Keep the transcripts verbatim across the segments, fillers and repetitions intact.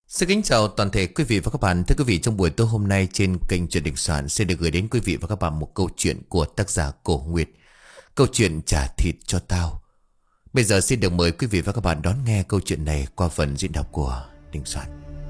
Xin kính chào toàn thể quý vị và các bạn. Thưa quý vị, trong buổi tối hôm nay trên kênh Truyện Đình Soạn sẽ được gửi đến quý vị và các bạn một câu chuyện của tác giả Cổ Nguyệt. Câu chuyện Trả thịt cho tao. Bây giờ xin được mời quý vị và các bạn đón nghe câu chuyện này qua phần diễn đọc của Đình Soạn.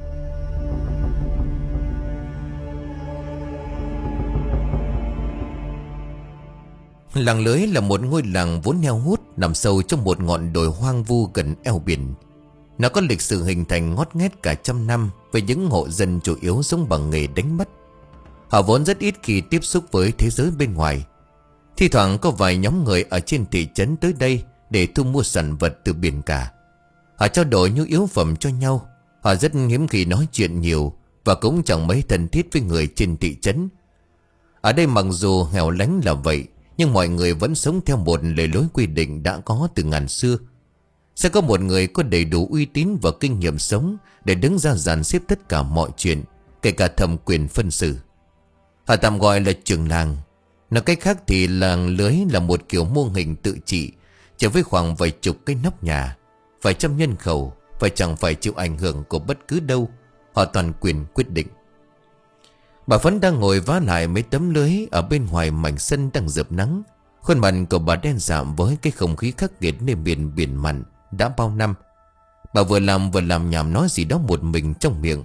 Làng Lưới là một ngôi làng vốn heo hút, nằm sâu trong một ngọn đồi hoang vu gần eo biển. Nó có lịch sử hình thành ngót nghét cả trăm năm, với những hộ dân chủ yếu sống bằng nghề đánh bắt. Họ vốn rất ít khi tiếp xúc với thế giới bên ngoài. Thi thoảng có vài nhóm người ở trên thị trấn tới đây để thu mua sản vật từ biển cả. Họ trao đổi nhu yếu phẩm cho nhau. Họ rất hiếm khi nói chuyện nhiều, và cũng chẳng mấy thân thiết với người trên thị trấn. Ở đây mặc dù nghèo lánh là vậy, nhưng mọi người vẫn sống theo một lề lối quy định đã có từ ngàn xưa. Sẽ có một người có đầy đủ uy tín và kinh nghiệm sống để đứng ra dàn xếp tất cả mọi chuyện, kể cả thẩm quyền phân xử. Họ tạm gọi là trưởng làng. Nói cách khác thì làng Lưới là một kiểu mô hình tự trị, chỉ với khoảng vài chục cái nóc nhà, vài trăm nhân khẩu, và chẳng phải chịu ảnh hưởng của bất cứ đâu. Họ toàn quyền quyết định. Bà Phấn đang ngồi vá lại mấy tấm lưới ở bên ngoài mảnh sân đang rợp nắng. Khuôn mặt của bà đen sạm với cái không khí khắc nghiệt nơi miền biển mặn đã bao năm. Bà vừa làm vừa làm nhảm nói gì đó một mình trong miệng.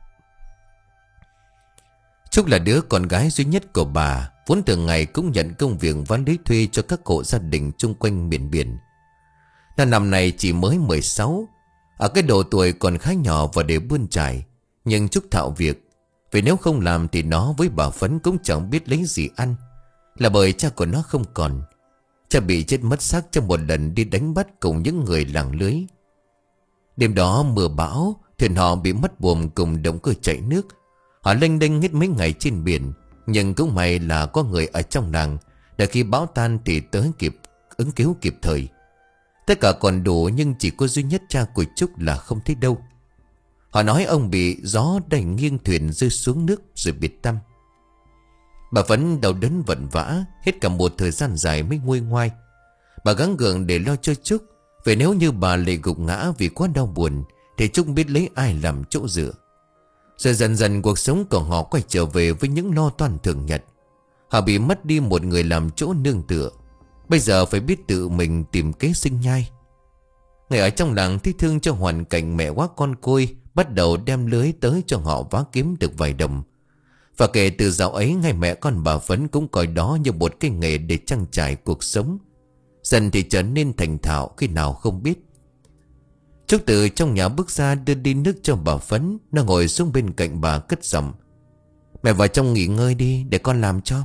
Trúc là đứa con gái duy nhất của bà, vốn từ ngày cũng nhận công việc ván lưới thuê cho các hộ gia đình chung quanh miền biển. Nó năm nay chỉ mới mười sáu, ở cái độ tuổi còn khá nhỏ và để bươn trải. Nhưng Trúc thạo việc, vì nếu không làm thì nó với bà Phấn cũng chẳng biết lấy gì ăn. Là bởi cha của nó không còn. Cha bị chết mất xác trong một lần đi đánh bắt cùng những người làng Lưới. Đêm đó mưa bão, thuyền họ bị mất buồm cùng động cơ chạy nước. Họ lênh đênh hết mấy ngày trên biển. Nhưng cũng may là có người ở trong làng, để khi bão tan thì tới kịp ứng cứu kịp thời. Tất cả còn đủ, nhưng chỉ có duy nhất cha của Trúc là không thấy đâu. Họ nói ông bị gió đẩy nghiêng thuyền rơi xuống nước rồi biệt tăm. Bà vẫn đau đớn vẩn vã hết cả một thời gian dài mới nguôi ngoai. Bà gắng gượng để lo cho Trúc, vì nếu như bà lại gục ngã vì quá đau buồn thì Trúc biết lấy ai làm chỗ dựa. Rồi dần dần cuộc sống của họ quay trở về với những lo toan thường nhật. Họ bị mất đi một người làm chỗ nương tựa, bây giờ phải biết tự mình tìm kế sinh nhai. Người ở trong làng thấy thương cho hoàn cảnh mẹ quá con côi, bắt đầu đem lưới tới cho họ vá kiếm được vài đồng. Và kể từ dạo ấy, ngay mẹ con bà Phấn cũng coi đó như một cái nghề để trang trải cuộc sống. Dần thì trở nên thành thạo khi nào không biết. Trúc từ trong nhà bước ra đưa đi nước cho bà Phấn. Nó ngồi xuống bên cạnh bà cất giọng: "Mẹ vào trong nghỉ ngơi đi, để con làm cho."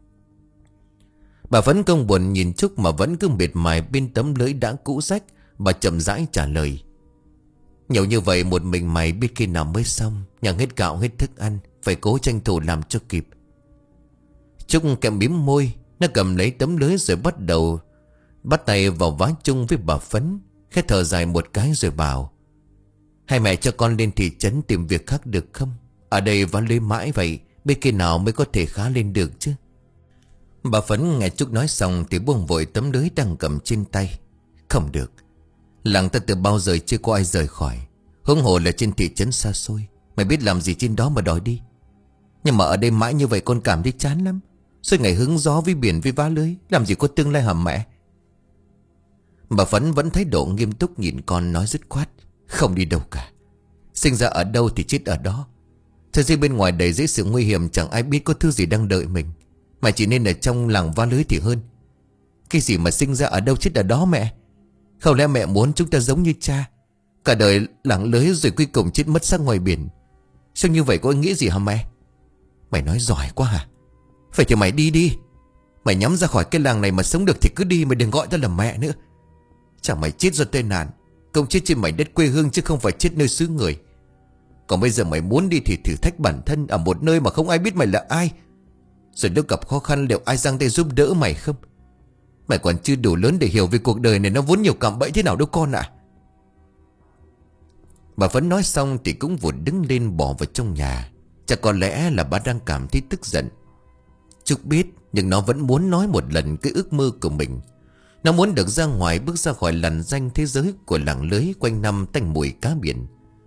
Bà Phấn không buồn nhìn Trúc mà vẫn cứ miệt mài bên tấm lưới đã cũ rách. Bà chậm rãi trả lời: "Nhiều như vậy một mình mày biết khi nào mới xong. Nhằng hết gạo hết thức ăn, phải cố tranh thủ làm cho kịp." Trúc kèm mím môi. Nó cầm lấy tấm lưới rồi bắt đầu bắt tay vào vá chung với bà Phấn. Khẽ thở dài một cái rồi bảo: "Hai mẹ cho con lên thị trấn tìm việc khác được không? Ở đây vá lưới mãi vậy, biết khi nào mới có thể khá lên được chứ." Bà Phấn nghe Trúc nói xong thì buông vội tấm lưới đang cầm trên tay. "Không được. Làng ta từ bao giờ chưa có ai rời khỏi, huống hồ là trên thị trấn xa xôi. Mày biết làm gì trên đó mà đòi đi. Nhưng mà ở đây mãi như vậy con cảm thấy chán lắm. Suốt ngày hứng gió với biển với vá lưới, làm gì có tương lai hả mẹ?" Bà Phấn vẫn thái độ nghiêm túc nhìn con nói dứt khoát: "Không đi đâu cả. Sinh ra ở đâu thì chết ở đó. Thế giới bên ngoài đầy dẫy sự nguy hiểm, chẳng ai biết có thứ gì đang đợi mình. Mày chỉ nên ở trong làng vá lưới thì hơn. Cái gì mà sinh ra ở đâu chết ở đó mẹ? Không lẽ mẹ muốn chúng ta giống như cha, cả đời làng lưới rồi cuối cùng chết mất xác ngoài biển? Sao như vậy có ý nghĩa gì hả mẹ?" "Mày nói giỏi quá hả? Phải thì mày đi đi. Mày nhắm ra khỏi cái làng này mà sống được thì cứ đi, mày đừng gọi ta là mẹ nữa. Chẳng mày chết do tai nạn, không chết trên mảnh đất quê hương chứ không phải chết nơi xứ người. Còn bây giờ mày muốn đi thì thử thách bản thân ở một nơi mà không ai biết mày là ai. Rồi lúc gặp khó khăn liệu ai giang tay giúp đỡ mày không? Mày còn chưa đủ lớn để hiểu về cuộc đời này nó vốn nhiều cạm bẫy thế nào đâu con ạ." Bà vẫn nói xong thì cũng vụt đứng lên bỏ vào trong nhà. Chắc có lẽ là bà đang cảm thấy tức giận. Trúc biết, nhưng nó vẫn muốn nói một lần cái ước mơ của mình. Nó muốn được ra ngoài, bước ra khỏi lằn ranh thế giới của làng lưới quanh năm tanh mùi cá biển.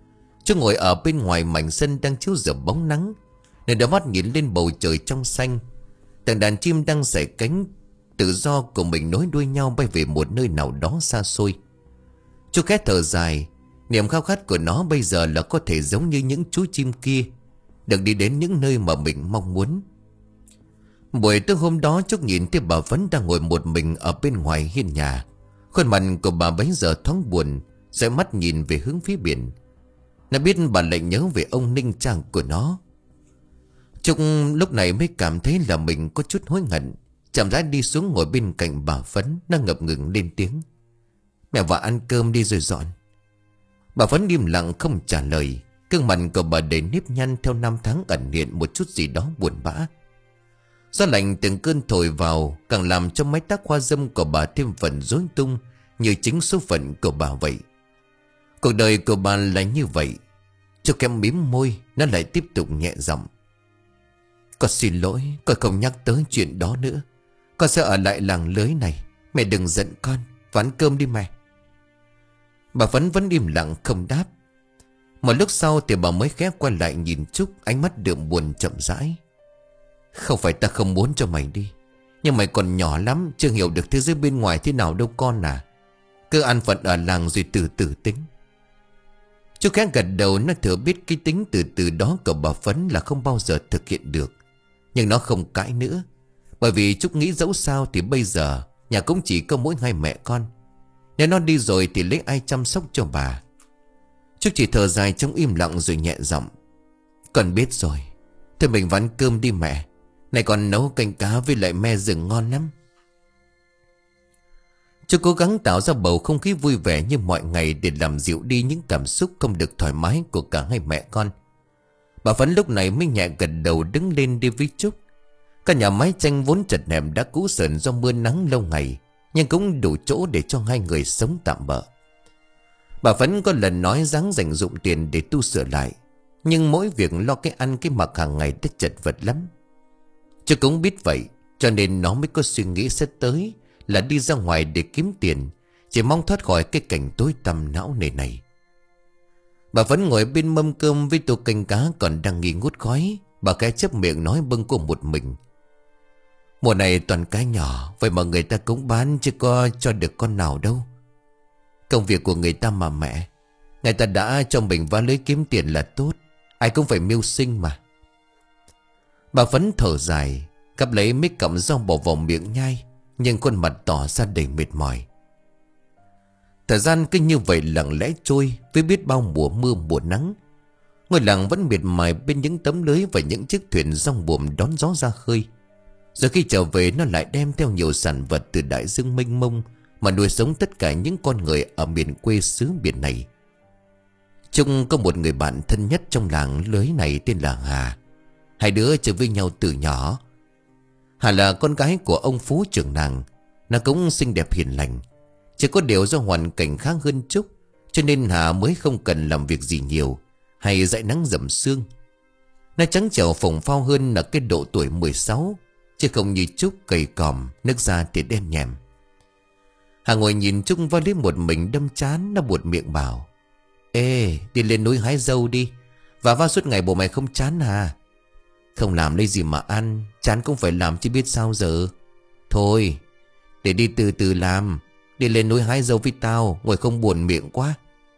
Trúc ngồi ở bên ngoài mảnh sân đang chiếu rửa bóng nắng, nên đôi mắt nhìn lên bầu trời trong xanh. Từng đàn chim đang xẻ cánh tự do của mình nối đuôi nhau bay về một nơi nào đó xa xôi. Trúc khẽ thở dài. Niềm khao khát của nó bây giờ là có thể giống như những chú chim kia, được đi đến những nơi mà mình mong muốn. Buổi tối hôm đó, Trúc nhìn thấy bà Phấn đang ngồi một mình ở bên ngoài hiên nhà. Khuôn mặt của bà bấy giờ thoáng buồn, dõi mắt nhìn về hướng phía biển. Nó biết bà lại nhớ về ông Ninh Trang của nó. Trúc lúc này mới cảm thấy là mình có chút hối hận. Chậm rãi đi xuống ngồi bên cạnh bà Phấn. Nó ngập ngừng lên tiếng: "Mẹ vào ăn cơm đi rồi dọn." Bà Phấn im lặng không trả lời. Gương mặt của bà đầy nếp nhăn theo năm tháng ẩn hiện một chút gì đó buồn bã. Gió lạnh từng cơn thổi vào, càng làm cho mái tóc hoa râm của bà thêm phần rối tung, như chính số phận của bà vậy. Cuộc đời của bà là như vậy. Cho kém mím môi, nó lại tiếp tục nhẹ giọng: "Con xin lỗi, con không nhắc tới chuyện đó nữa. Con sẽ ở lại làng lưới này. Mẹ đừng giận con, vào ăn cơm đi mẹ." Bà Phấn vẫn im lặng không đáp. Một lúc sau thì bà mới khẽ quay lại nhìn Trúc, ánh mắt đượm buồn chậm rãi: "Không phải ta không muốn cho mày đi, nhưng mày còn nhỏ lắm, chưa hiểu được thế giới bên ngoài thế nào đâu con à. Cứ ăn phận ở làng rồi từ từ tính." Trúc khẽ gật đầu. Nó thừa biết cái tính từ từ đó của bà Phấn là không bao giờ thực hiện được, nhưng nó không cãi nữa. Bởi vì Trúc nghĩ dẫu sao thì bây giờ nhà cũng chỉ có mỗi hai mẹ con. Nếu nó đi rồi thì lấy ai chăm sóc cho bà. Trúc chỉ thở dài trong im lặng rồi nhẹ giọng: "Con biết rồi. Thôi mình vào ăn cơm đi mẹ. Này còn nấu canh cá với lại me rừng ngon lắm." Trúc cố gắng tạo ra bầu không khí vui vẻ như mọi ngày để làm dịu đi những cảm xúc không được thoải mái của cả hai mẹ con. Bà Phấn lúc này mới nhẹ gật đầu đứng lên đi với Trúc. Căn nhà mái tranh vốn chật hẹp đã cũ sờn do mưa nắng lâu ngày, nhưng cũng đủ chỗ để cho hai người sống tạm bợ. Bà Phấn có lần nói dáng dành dụng tiền để tu sửa lại, nhưng mỗi việc lo cái ăn cái mặc hàng ngày đã chật vật lắm. Trúc cũng biết vậy, cho nên nó mới có suy nghĩ sắp tới là đi ra ngoài để kiếm tiền, chỉ mong thoát khỏi cái cảnh tối tăm não nề này. Bà vẫn ngồi bên mâm cơm với tô canh cá còn đang nghi ngút khói. Bà khẽ chép miệng nói bâng cô một mình: "Mùa này toàn cá nhỏ, vậy mà người ta cũng bán chứ có cho được con nào đâu. Công việc của người ta mà mẹ. Người ta đã cho mình vá lưới kiếm tiền là tốt. Ai cũng phải mưu sinh mà." Bà Phấn thở dài, cắp lấy mấy cọng rau bỏ vào miệng nhai, nhưng khuôn mặt tỏ ra đầy mệt mỏi. Thời gian cứ như vậy lặng lẽ trôi với biết bao mùa mưa mùa nắng. Ngôi làng vẫn miệt mài bên những tấm lưới và những chiếc thuyền rong buồm đón gió ra khơi. Rồi khi trở về, nó lại đem theo nhiều sản vật từ đại dương mênh mông mà nuôi sống tất cả những con người ở miền quê xứ biển này. Trung có một người bạn thân nhất trong làng lưới này tên là Hà. Hai đứa chơi với nhau từ nhỏ. Hà là con gái của ông Phú trưởng làng. Nó cũng xinh đẹp hiền lành. Chỉ có điều do hoàn cảnh khác hơn Trúc, cho nên Hà mới không cần làm việc gì nhiều hay dãi nắng dầm sương. Nó trắng trẻo phồng phao hơn là cái độ tuổi mười sáu, chứ không như Trúc cầy còm, nước da thì đen nhèm. Hà ngồi nhìn Trúc vào lấy một mình đâm chán. Nó buột miệng bảo: "Ê, đi lên núi hái dâu đi. Và vào suốt ngày bộ mày không chán à?" "Không làm lấy gì mà ăn, chán cũng phải làm chứ biết sao giờ." "Thôi, để đi từ từ làm. Đi lên núi hái dâu với tao, ngồi không buồn miệng quá."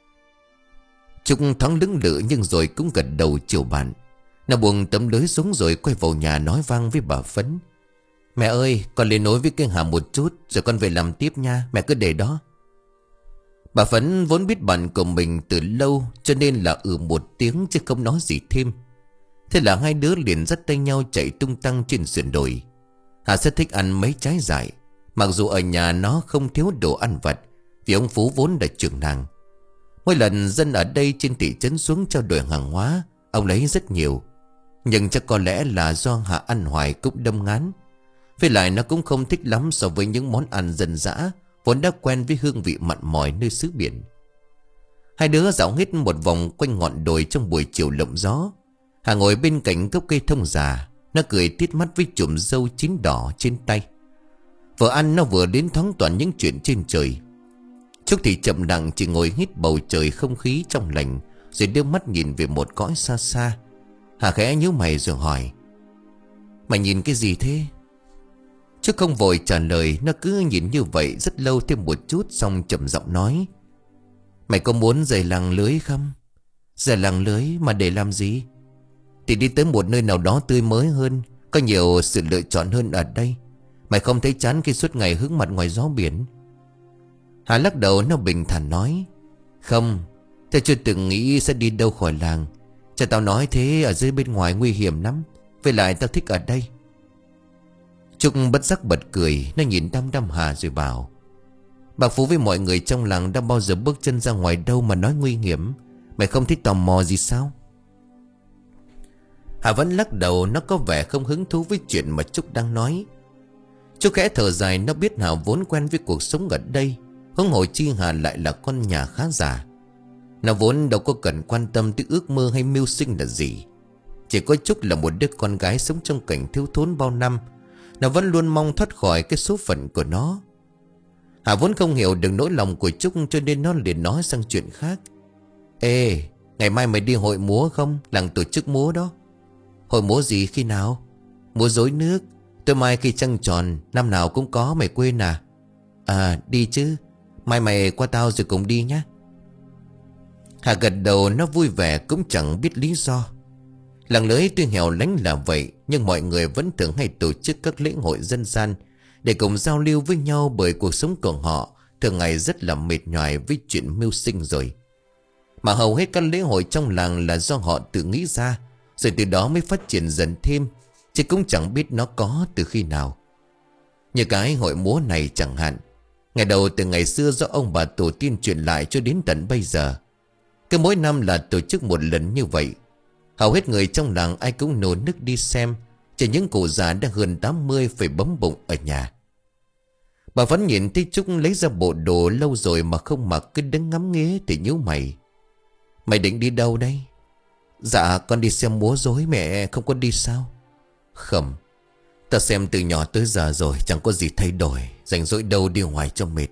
Trúc thoáng lưỡng lự nhưng rồi cũng gật đầu chiều bạn. Nó buông tấm lưới xuống rồi quay vào nhà nói vang với bà Phấn: "Mẹ ơi, con lên nói với cái Hà một chút rồi con về làm tiếp nha, mẹ cứ để đó." Bà Phấn vốn biết bạn của mình từ lâu, cho nên là ừ một tiếng chứ không nói gì thêm. Thế là hai đứa liền dắt tay nhau chạy tung tăng trên sườn đồi. Hà rất thích ăn mấy trái dại, mặc dù ở nhà nó không thiếu đồ ăn vặt, vì ông Phú vốn là trưởng làng. Mỗi lần dân ở đây trên thị trấn xuống trao đổi hàng hóa, ông lấy rất nhiều. Nhưng chắc có lẽ là do Hà ăn hoài cũng đâm ngán. Với lại nó cũng không thích lắm so với những món ăn dân dã, vốn đã quen với hương vị mặn mòi nơi xứ biển. Hai đứa dạo hết một vòng quanh ngọn đồi trong buổi chiều lộng gió. Hà ngồi bên cạnh gốc cây thông già. Nó cười tít mắt với chùm râu chín đỏ trên tay. Vừa ăn nó vừa đến thoáng toàn những chuyện trên trời. Trúc thì chậm lặng chỉ ngồi hít bầu trời không khí trong lành, rồi đưa mắt nhìn về một cõi xa xa. Hà khẽ nhíu mày rồi hỏi: Mày nhìn cái gì thế? Trúc không vội trả lời, nó cứ nhìn như vậy rất lâu thêm một chút, xong trầm giọng nói: Mày có muốn rời làng lưới không? Rời làng lưới mà để làm gì? Thì đi tới một nơi nào đó tươi mới hơn, có nhiều sự lựa chọn hơn ở đây. Mày không thấy chán khi suốt ngày hướng mặt ngoài gió biển? Hà lắc đầu, nó bình thản nói: Không, tao chưa từng nghĩ sẽ đi đâu khỏi làng. Cha tao nói thế, ở dưới bên ngoài nguy hiểm lắm. Với lại tao thích ở đây. Trúc bất giác bật cười. Nó nhìn đăm đăm Hà rồi bảo: Bà Phú với mọi người trong làng đã bao giờ bước chân ra ngoài đâu mà nói nguy hiểm. Mày không thích tò mò gì sao? Hà vẫn lắc đầu, nó có vẻ không hứng thú với chuyện mà Trúc đang nói. Trúc khẽ thở dài, nó biết Hà vốn quen với cuộc sống ở đây, huống hồ chi Hà lại là con nhà khá giả. Nó vốn đâu có cần quan tâm tới ước mơ hay mưu sinh là gì. Chỉ có Trúc là một đứa con gái sống trong cảnh thiếu thốn bao năm. Nó vẫn luôn mong thoát khỏi cái số phận của nó. Hà vốn không hiểu được nỗi lòng của Trúc, cho nên nó liền nói sang chuyện khác: Ê, ngày mai mày đi hội múa không? Làng tổ chức múa đó. Hội múa gì, khi nào? Múa rối nước. Tối mai khi trăng tròn, năm nào cũng có, mày quên à? À, đi chứ. Mai mày qua tao rồi cùng đi nhé. Hà gật đầu, nó vui vẻ cũng chẳng biết lý do. Làng lưới tuy hẻo lánh là vậy, nhưng mọi người vẫn thường hay tổ chức các lễ hội dân gian để cùng giao lưu với nhau, bởi cuộc sống của họ thường ngày rất là mệt nhoài với chuyện mưu sinh rồi. Mà hầu hết các lễ hội trong làng là do họ tự nghĩ ra, rồi từ đó mới phát triển dần thêm, chứ cũng chẳng biết nó có từ khi nào. Như cái hội múa này chẳng hạn, ngày đầu từ ngày xưa do ông bà tổ tiên truyền lại cho đến tận bây giờ. Cứ mỗi năm là tổ chức một lần như vậy. Hầu hết người trong làng ai cũng nô nức đi xem, chỉ những cụ già đã hơn tám mươi phải bấm bụng ở nhà. Bà vẫn nhìn thấy Trúc lấy ra bộ đồ lâu rồi mà không mặc, cứ đứng ngắm nghía thì nhíu mày. Mày định đi đâu đây? Dạ con đi xem múa rối, mẹ không có đi sao? Không, ta xem từ nhỏ tới giờ rồi, chẳng có gì thay đổi, rảnh rỗi đâu đi ngoài cho mệt.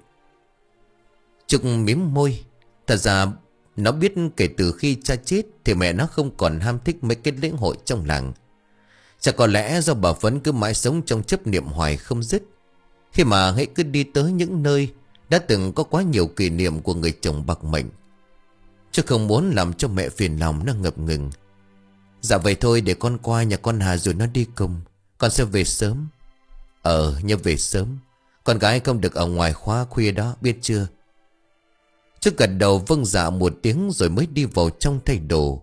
Trúc mím môi. Thật ra nó biết kể từ khi cha chết thì mẹ nó không còn ham thích mấy cái lễ hội trong làng. Chắc có lẽ do bà Phấn cứ mãi sống trong chấp niệm hoài không dứt. Khi mà hãy cứ đi tới những nơi đã từng có quá nhiều kỷ niệm của người chồng bạc mệnh. Chứ không muốn làm cho mẹ phiền lòng, nó ngập ngừng. Dạ vậy thôi, để con qua nhà con Hà rồi nó đi cùng. Con sẽ về sớm. Ờ, nhớ về sớm. Con gái không được ở ngoài khóa khuya đó, biết chưa? Trước gật đầu vâng dạ một tiếng rồi mới đi vào trong thay đồ.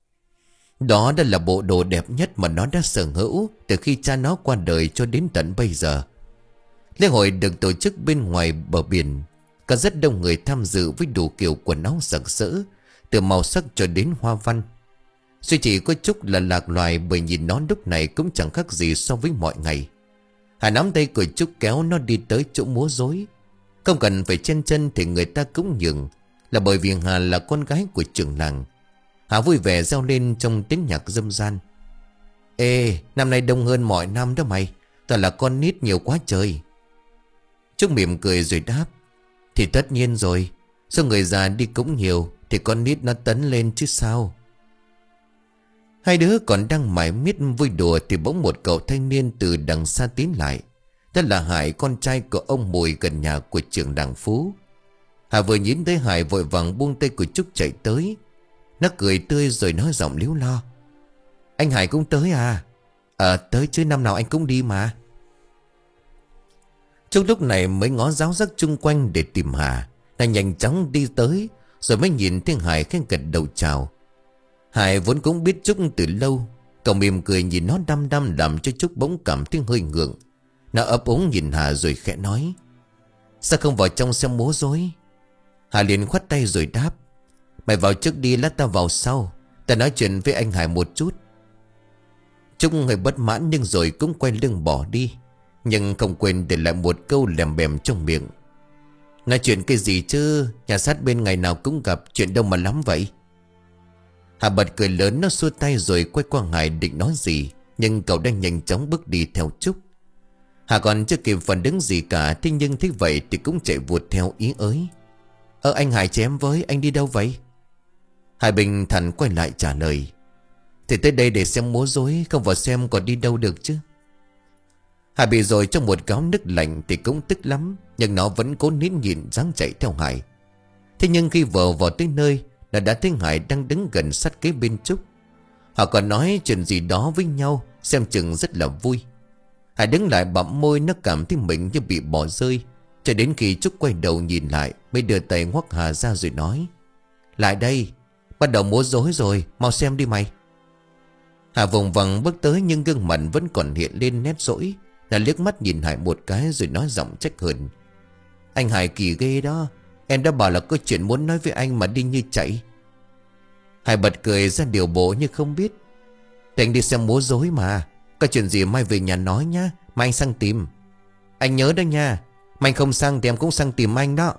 Đó đã là bộ đồ đẹp nhất mà nó đã sở hữu từ khi cha nó qua đời cho đến tận bây giờ. Lễ hội được tổ chức bên ngoài bờ biển. Có rất đông người tham dự với đủ kiểu quần áo sặc sỡ, từ màu sắc cho đến hoa văn. Duy chỉ có Trúc là lạc loài, bởi nhìn nó lúc này cũng chẳng khác gì so với mọi ngày. Hà nắm tay của Trúc kéo nó đi tới chỗ múa rối. Không cần phải chen chân thì người ta cũng nhường, là bởi vì Hà là con gái của trưởng làng. Hà vui vẻ reo lên trong tiếng nhạc râm ran: Ê, năm nay đông hơn mọi năm đó mày, toàn là con nít nhiều quá trời. Trúc mỉm cười rồi đáp: Thì tất nhiên rồi, số người già đi cũng nhiều thì con nít nó tấn lên chứ sao. Hai đứa còn đang mải miết vui đùa thì bỗng một cậu thanh niên từ đằng xa tiến lại. Đó là Hải, con trai của ông Mùi gần nhà của trưởng làng Phú. Hà vừa nhìn thấy Hải vội vàng buông tay của Trúc chạy tới. Nó cười tươi rồi nói giọng líu lo: Anh Hải cũng tới à? Ờ tới chứ, năm nào anh cũng đi mà. Trúc lúc này mới ngó giáo giác chung quanh để tìm Hà. Nàng nhanh chóng đi tới rồi mới nhìn thấy Hải khen gật đầu chào. Hải vốn cũng biết Trúc từ lâu. Cậu mỉm cười nhìn nó đăm đăm làm cho Trúc bỗng cảm thấy hơi ngượng. Nó ấp úng nhìn Hà rồi khẽ nói: Sao không vào trong xem múa rối? Hà liền khoát tay rồi đáp: Mày vào trước đi, lát tao vào sau. Ta nói chuyện với anh Hải một chút. Trúc hơi bất mãn nhưng rồi cũng quay lưng bỏ đi, nhưng không quên để lại một câu lèm bèm trong miệng: Nói chuyện cái gì chứ, nhà sát bên ngày nào cũng gặp, chuyện đâu mà lắm vậy. Hà bật cười lớn, nó xua tay rồi quay qua Hải định nói gì, nhưng cậu đang nhanh chóng bước đi theo Trúc. Hà còn chưa kịp phản ứng gì cả, thế nhưng thấy vậy thì cũng chạy vụt theo ý ới: Ơ anh Hải chém với, anh đi đâu vậy? Hải bình thản quay lại trả lời: Thì tới đây để xem múa rối, không vào xem còn đi đâu được chứ. Hải bị rồi trong một gáo nước lạnh thì cũng tức lắm, nhưng nó vẫn cố nín nhịn dáng chạy theo Hải. Thế nhưng khi vừa vào tới nơi, nó đã thấy Hải đang đứng gần sát kế bên Trúc. Họ còn nói chuyện gì đó với nhau, xem chừng rất là vui. Hải đứng lại bặm môi, nó cảm thấy mình như bị bỏ rơi. Cho đến khi Trúc quay đầu nhìn lại, mới đưa tay ngoắc Hà ra rồi nói: Lại đây, bắt đầu múa rối rồi, mau xem đi mày. Hà vùng vằng bước tới, nhưng gương mặt vẫn còn hiện lên nét dỗi. Là liếc mắt nhìn Hải một cái rồi nói giọng trách hờn: Anh Hải kỳ ghê đó, em đã bảo là có chuyện muốn nói với anh mà đi như chạy. Hải bật cười ra điều bộ như không biết: Thì anh đi xem múa rối mà, có chuyện gì mai về nhà nói nhá, mai anh sang tìm. Anh nhớ đó nha, mai anh không sang thì em cũng sang tìm anh đó.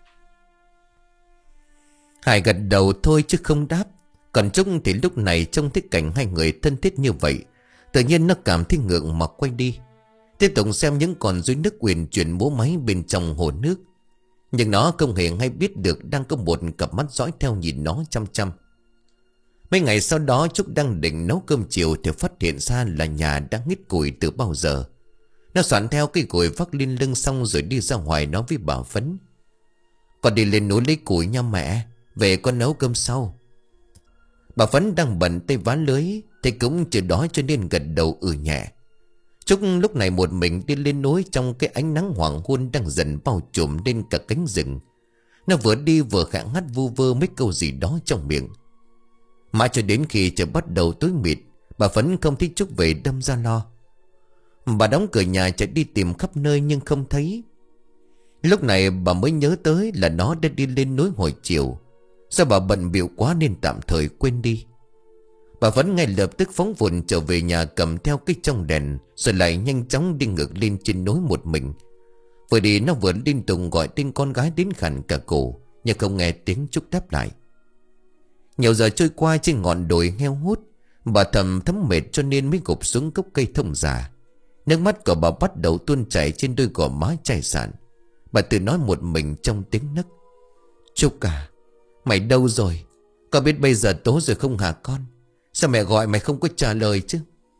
Hải gật đầu thôi chứ không đáp. Còn Trúc thì lúc này trông thấy cảnh hai người thân thiết như vậy, tự nhiên nó cảm thấy ngượng mà quay đi, tiếp tục xem những con rối nước uyển chuyển múa máy bên trong hồ nước. Nhưng nó không hề hay biết được đang có một cặp mắt dõi theo nhìn nó chăm chăm. Mấy ngày sau đó, Trúc đang định nấu cơm chiều thì phát hiện ra là nhà đã ngít củi từ bao giờ. Nó soạn theo cây củi vác lên lưng xong rồi đi ra ngoài nói với bà Phấn: Con đi lên núi lấy củi nha mẹ, về con nấu cơm sau. Bà Phấn đang bận tay ván lưới, thì cũng chưa đói cho nên gật đầu ừ nhẹ. Trúc lúc này một mình đi lên núi trong cái ánh nắng hoàng hôn đang dần bao trùm lên cả cánh rừng. Nó vừa đi vừa khẽ ngắt vu vơ mấy câu gì đó trong miệng. Mãi cho đến khi trời bắt đầu tối mịt, bà Phấn không thấy Trúc về đâm ra lo. Bà đóng cửa nhà chạy đi tìm khắp nơi nhưng không thấy. Lúc này bà mới nhớ tới là nó đã đi lên núi hồi chiều. Do bà bận bịu quá nên tạm thời quên đi. Bà Phấn ngay lập tức phóng vụn trở về nhà, cầm theo cái trong đèn, rồi lại nhanh chóng đi ngược lên trên núi một mình. Vừa đi nó vừa liên tục gọi tên con gái đến khản cả cổ, nhưng không nghe tiếng Trúc đáp lại. Nhiều giờ trôi qua trên ngọn đồi heo hút, bà thầm thấm mệt cho nên mới gục xuống gốc cây thông già. Nước mắt của bà bắt đầu tuôn chảy trên đôi gò má chai sạn. Bà tự nói một mình trong tiếng nấc: Trúc à, mày đâu rồi? Con biết bây giờ tối rồi không hả con? Sao mẹ gọi mày không có trả lời chứ?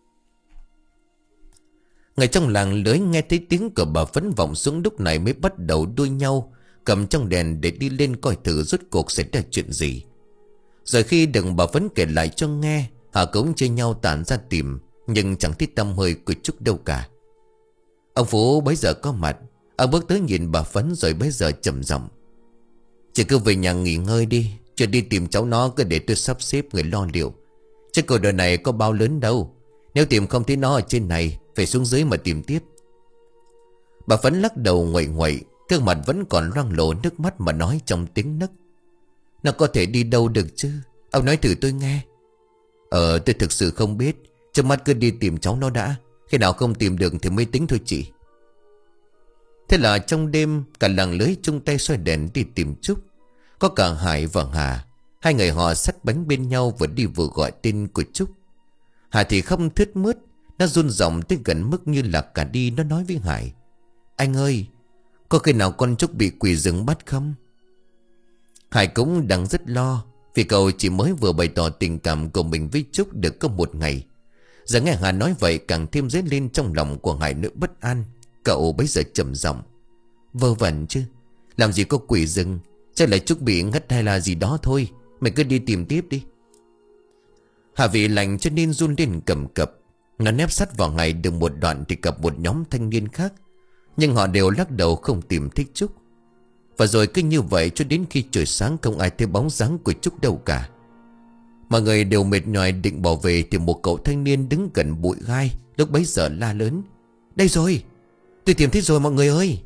Người trong làng lưới nghe thấy tiếng của bà Phấn vọng xuống lúc này mới bắt đầu đua nhau cầm trong đèn để đi lên coi thử rốt cuộc xảy ra chuyện gì. Rồi khi đừng bà Phấn kể lại cho nghe, họ cũng chia nhau tản ra tìm, nhưng chẳng thấy tăm hơi của Trúc đâu cả. Ông Phú bấy giờ có mặt. Ông bước tới nhìn bà Phấn rồi bấy giờ trầm giọng: Chị cứ về nhà nghỉ ngơi đi, chuyện đi tìm cháu nó cứ để tôi sắp xếp người lo liệu. Chứ cuộc đời này có bao lớn đâu, nếu tìm không thấy nó ở trên này, phải xuống dưới mà tìm tiếp. Bà Phấn lắc đầu nguậy nguậy, gương mặt vẫn còn loang lổ nước mắt mà nói trong tiếng nấc: Nó có thể đi đâu được chứ? Ông nói thử tôi nghe. Ờ tôi thực sự không biết. Trước mắt cứ đi tìm cháu nó đã, khi nào không tìm được thì mới tính thôi chị. Thế là trong đêm, cả làng lưới chung tay soi đèn đi tìm Trúc. Có cả Hải và Hà. Hai người họ xách bánh bên nhau, vừa đi vừa gọi tên của Trúc. Hà thì không thướt mướt, nó run giọng tới gần mức như là cả đi. Nó nói với Hải: Anh ơi, có khi nào con Trúc bị quỷ rừng bắt không? Hải cũng đang rất lo, vì cậu chỉ mới vừa bày tỏ tình cảm của mình với Trúc được có một ngày. Giờ nghe Hà nói vậy càng thêm dấy lên trong lòng của Hải nỗi bất an. Cậu bấy giờ trầm giọng: Vơ vẩn chứ, làm gì có quỷ rừng, chắc là Trúc bị ngất hay là gì đó thôi. Mày cứ đi tìm tiếp đi. Hà vì lạnh cho nên run lên cầm cập. Nó nép sát vào Hải được một đoạn thì gặp một nhóm thanh niên khác, nhưng họ đều lắc đầu không tìm thấy Trúc. Và rồi cứ như vậy cho đến khi trời sáng, không ai thấy bóng dáng của Trúc đâu cả. Mọi người đều mệt nhoài định bỏ về thì một cậu thanh niên đứng gần bụi gai lúc bấy giờ la lớn: Đây rồi, tôi tìm thấy rồi mọi người ơi.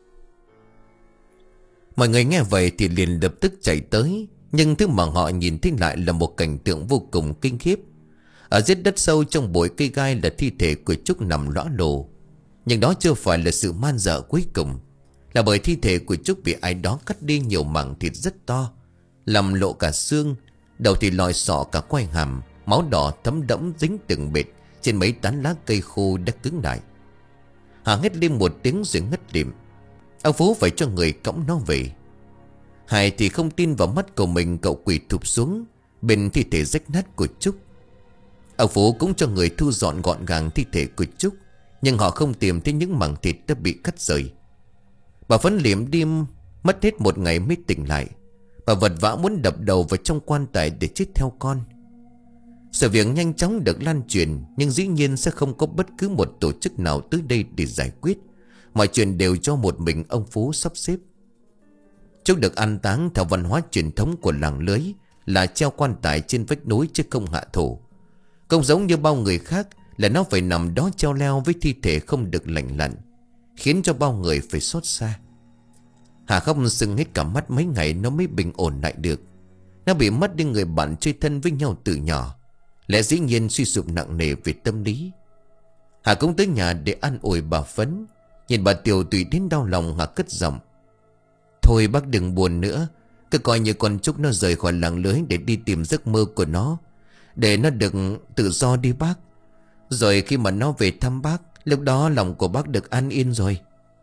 Mọi người nghe vậy thì liền lập tức chạy tới. Nhưng thứ mà họ nhìn thấy lại là một cảnh tượng vô cùng kinh khiếp. Ở dưới đất sâu trong bụi cây gai là thi thể của Trúc nằm lõa lồ. Nhưng đó chưa phải là sự man dợ cuối cùng, là bởi thi thể của Trúc bị ai đó cắt đi nhiều mảng thịt rất to, làm lộ cả xương. Đầu thì lòi sọ cả quai hàm, máu đỏ thấm đẫm dính từng bệt trên mấy tán lá cây khô đã cứng lại. Hà hét lên một tiếng rồi ngất lịm. Ông Phú phải cho người cõng nó về. Hải thì không tin vào mắt của mình, cậu quỳ thụp xuống. bên thi thể rách nát của Trúc. Ông Phú cũng cho người thu dọn gọn gàng thi thể của Trúc, nhưng họ không tìm thấy những mảng thịt đã bị cắt rời. Bà Phấn liệm đi mất hết một ngày mới tỉnh lại. Bà vật vã muốn đập đầu vào trong quan tài để chết theo con. Sự việc nhanh chóng được lan truyền, nhưng dĩ nhiên sẽ không có bất cứ một tổ chức nào tới đây để giải quyết. Mọi chuyện đều do một mình ông Phú sắp xếp. Trúc được an táng theo văn hóa truyền thống của làng Lưới, là treo quan tài trên vách núi chứ không hạ thổ. Không giống như bao người khác là nó phải nằm đó treo leo với thi thể không được lành lặn, khiến cho bao người phải xót xa. Hà khóc sưng hết cả mắt mấy ngày nó mới bình ổn lại được. Nó bị mất đi người bạn chơi thân với nhau từ nhỏ, lẽ dĩ nhiên suy sụp nặng nề về tâm lý. Hà cũng tới nhà để an ủi bà Phấn. Nhìn bà Tiều tùy đến đau lòng, Hà cất giọng: "Thôi bác đừng buồn nữa. Cứ coi như con Trúc nó rời khỏi làng Lưới để đi tìm giấc mơ của nó, để nó được tự do đi bác. Rồi khi mà nó về thăm bác, lúc đó lòng của bác được an yên rồi."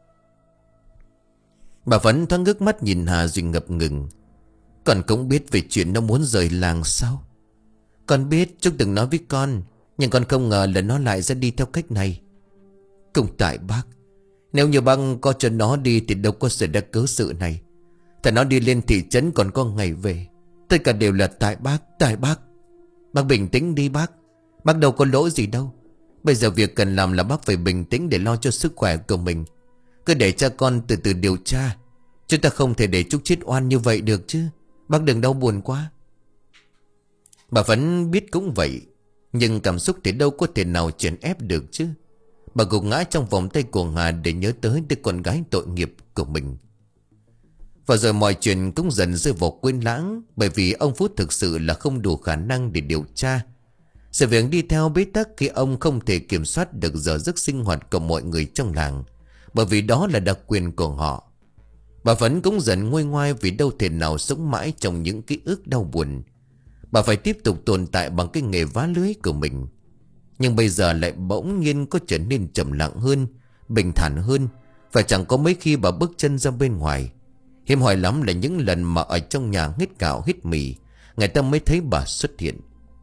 Bà Phấn thoáng ngước mắt nhìn Hà rồi ngập ngừng: "Con cũng biết về chuyện nó muốn rời làng sao?" "Con biết, Trúc từng nói với con, nhưng con không ngờ là nó lại ra đi theo cách này." "Cũng tại bác. Nếu như bác có cho nó đi thì đâu có xảy ra cớ sự này. Tại nó đi lên thị trấn còn có ngày về. Tất cả đều là tại bác, tại bác. Bác bình tĩnh đi bác. Bác đâu có lỗi gì đâu. Bây giờ việc cần làm là bác phải bình tĩnh để lo cho sức khỏe của mình. Cứ để cha con từ từ điều tra. Chúng ta không thể để Trúc chết oan như vậy được chứ. Bác đừng đau buồn quá." Bà vẫn biết cũng vậy, nhưng cảm xúc thì đâu có thể nào chèn ép được chứ. Bà gục ngã trong vòng tay của Hà để nhớ tới đứa con gái tội nghiệp của mình. Và rồi mọi chuyện cũng dần rơi vào quên lãng, bởi vì ông Phú thực sự là không đủ khả năng để điều tra. Sự việc đi theo bế tắc khi ông không thể kiểm soát được giờ giấc sinh hoạt của mọi người trong làng, bởi vì đó là đặc quyền của họ. Bà Phấn cũng dần nguôi ngoai vì đâu thể nào sống mãi trong những ký ức đau buồn. Bà phải tiếp tục tồn tại bằng cái nghề vá lưới của mình. Nhưng bây giờ lại bỗng nhiên có trở nên trầm lặng hơn, bình thản hơn. Và chẳng có mấy khi bà bước chân ra bên ngoài. Hiếm hoi lắm là những lần mà ở trong nhà hít gạo hít mì, người ta mới thấy bà xuất hiện.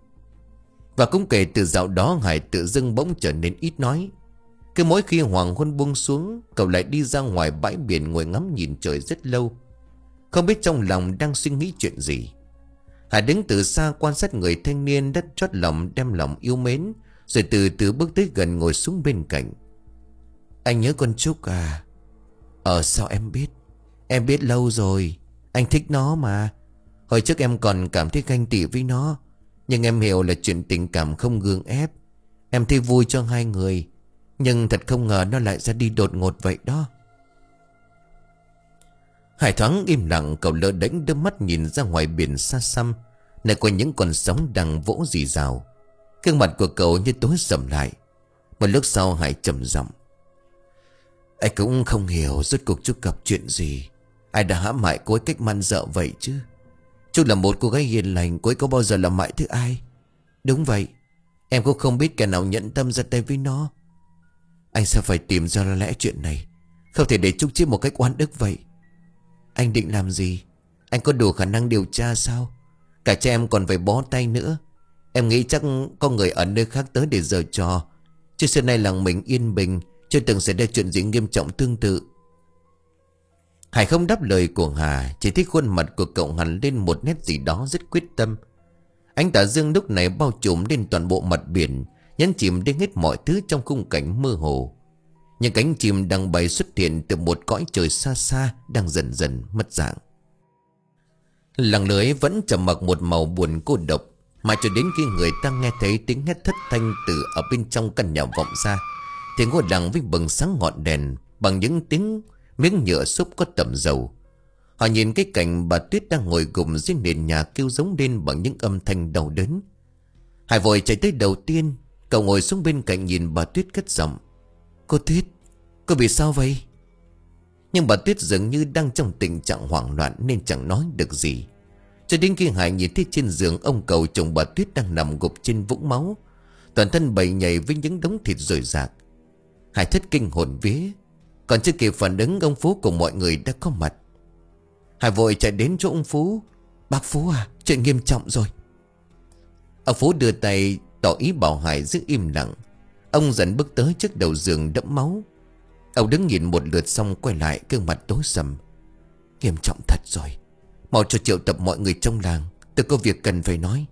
Và cũng kể từ dạo đó, Hải tự dưng bỗng trở nên ít nói. Cứ mỗi khi hoàng hôn buông xuống, cậu lại đi ra ngoài bãi biển ngồi ngắm nhìn trời rất lâu, không biết trong lòng đang suy nghĩ chuyện gì. Hải đứng từ xa quan sát người thanh niên đất trót lòng đem lòng yêu mến, rồi từ từ bước tới gần ngồi xuống bên cạnh. "Anh nhớ con Trúc à?" "Ờ sao em biết?" "Em biết lâu rồi. Anh thích nó mà. Hồi trước em còn cảm thấy ganh tị với nó, nhưng em hiểu là chuyện tình cảm không gượng ép. Em thấy vui cho hai người, nhưng thật không ngờ nó lại ra đi đột ngột vậy đó." Hải thoáng im lặng, cậu lơ đễnh đưa mắt nhìn ra ngoài biển xa xăm, nơi có những con sóng đang vỗ rì rào. Gương mặt của cậu như tối sầm lại. Một lúc sau Hải trầm giọng: "Anh cũng không hiểu rốt cuộc Trúc gặp chuyện gì. Ai đã hãm hại cô ấy cách man dợ vậy chứ? Trúc là một cô gái hiền lành, cô ấy có bao giờ làm hại thứ ai?" "Đúng vậy. Em cũng không biết kẻ nào nhẫn tâm ra tay với nó. Anh sẽ phải tìm ra lẽ chuyện này. Không thể để Trúc chết một cách oan ức vậy." "Anh định làm gì? Anh có đủ khả năng điều tra sao? Cả cha em còn phải bó tay nữa. Em nghĩ chắc có người ở nơi khác tới để giở trò, chứ xưa nay làng mình yên bình, chưa từng xảy ra chuyện gì nghiêm trọng tương tự." Hải không đáp lời của Hà, chỉ thấy khuôn mặt của cậu hằn lên một nét gì đó rất quyết tâm. Ánh tà dương lúc này bao trùm lên toàn bộ mặt biển, nhấn chìm đến hết mọi thứ trong khung cảnh mơ hồ. Những cánh chim đang bay xuất hiện từ một cõi trời xa xa, đang dần dần mất dạng. Làng Lưới vẫn trầm mặc một màu buồn cô độc, mà cho đến khi người ta nghe thấy tiếng hét thất thanh từ ở bên trong căn nhà vọng ra, thì ngôi làng với bừng sáng ngọn đèn bằng những tiếng miếng nhựa xốp có tẩm dầu. Họ nhìn cái cảnh bà Tuyết đang ngồi gục dưới nền nhà kêu giống lên bằng những âm thanh đau đớn. Hải vội chạy tới đầu tiên, cậu ngồi xuống bên cạnh nhìn bà Tuyết cất giọng: "Cô Tuyết, cô bị sao vậy?" Nhưng bà Tuyết dường như đang trong tình trạng hoảng loạn nên chẳng nói được gì. Cho đến khi Hải nhìn thấy trên giường ông cậu chồng bà Tuyết đang nằm gục trên vũng máu, toàn thân bầy nhầy với những đống thịt rời rạc. Hải thất kinh hồn vía, còn chưa kịp phản ứng, ông Phú cùng mọi người đã có mặt. Hải vội chạy đến chỗ ông Phú: "Bác Phú à, chuyện nghiêm trọng rồi." Ông Phú đưa tay tỏ ý bảo Hải giữ im lặng. Ông dần bước tới trước đầu giường đẫm máu. Ông đứng nhìn một lượt xong quay lại, gương mặt tối sầm. Nghiêm trọng thật rồi. Mau cho triệu tập mọi người trong làng, tôi có việc cần phải nói.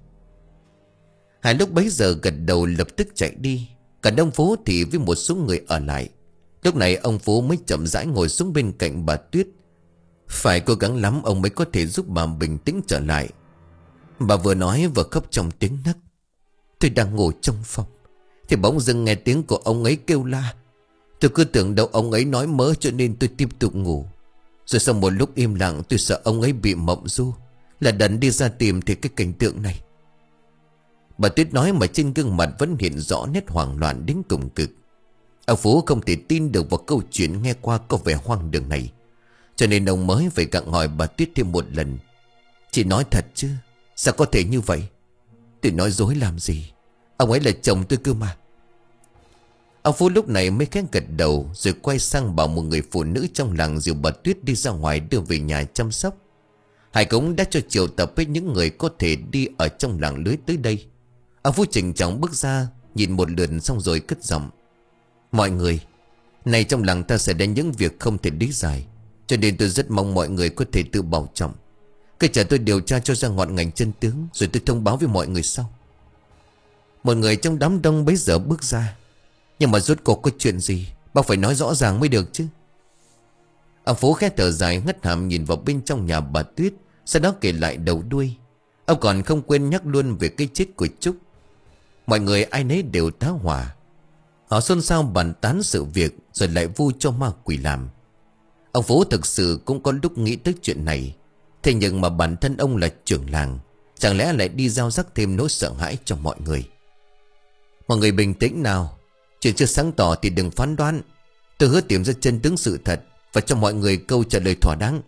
Hải lúc bấy giờ gật đầu lập tức chạy đi. Cả ông Phú thì với một số người ở lại. Lúc này ông Phú mới chậm rãi ngồi xuống bên cạnh bà Tuyết. Phải cố gắng lắm ông mới có thể giúp bà bình tĩnh trở lại. Bà vừa nói vừa khóc trong tiếng nấc. Tôi đang ngủ trong phòng thì bỗng dưng nghe tiếng của ông ấy kêu la. Tôi cứ tưởng đâu ông ấy nói mớ cho nên tôi tiếp tục ngủ. Rồi sau một lúc im lặng tôi sợ ông ấy bị mộng du, là đần đi ra tìm thì cái cảnh tượng này. Bà Tuyết nói mà trên gương mặt vẫn hiện rõ nét hoảng loạn đến cùng cực. Ông Phú không thể tin được vào câu chuyện nghe qua có vẻ hoang đường này, cho nên ông mới phải gặng hỏi bà Tuyết thêm một lần. Chị nói thật chứ? Sao có thể như vậy? Tôi nói dối làm gì? Ông ấy là chồng tôi cơ mà. Ông Phú lúc này mới khẽ gật đầu, rồi quay sang bảo một người phụ nữ trong làng dìu bà Tuyết đi ra ngoài đưa về nhà chăm sóc. Hải cũng đã cho triệu tập với những người có thể đi ở trong làng lưới tới đây. Ông Phú chỉnh trọng bước ra, nhìn một lượt xong rồi cất giọng. Mọi người, này trong làng ta xảy ra những việc không thể lý giải, cho nên tôi rất mong mọi người có thể tự bảo trọng. Cứ chờ tôi điều tra cho ra ngọn ngành chân tướng, rồi tôi thông báo với mọi người sau. Một người trong đám đông bấy giờ bước ra. Nhưng mà rốt cuộc có chuyện gì, bác phải nói rõ ràng mới được chứ. Ông Phú khẽ thở dài ngất hàm nhìn vào bên trong nhà bà Tuyết, sau đó kể lại đầu đuôi. Ông còn không quên nhắc luôn về cái chết của Trúc. Mọi người ai nấy đều tá hỏa. Họ xôn xao bàn tán sự việc, rồi lại vu cho ma quỷ làm. Ông Phú thực sự cũng có lúc nghĩ tới chuyện này. Thế nhưng mà bản thân ông là trưởng làng, chẳng lẽ lại đi gieo rắc thêm nỗi sợ hãi cho mọi người. Mọi người bình tĩnh nào. Chuyện chưa sáng tỏ thì đừng phán đoán. Tôi hứa tìm ra chân tướng sự thật và cho mọi người câu trả lời thỏa đáng.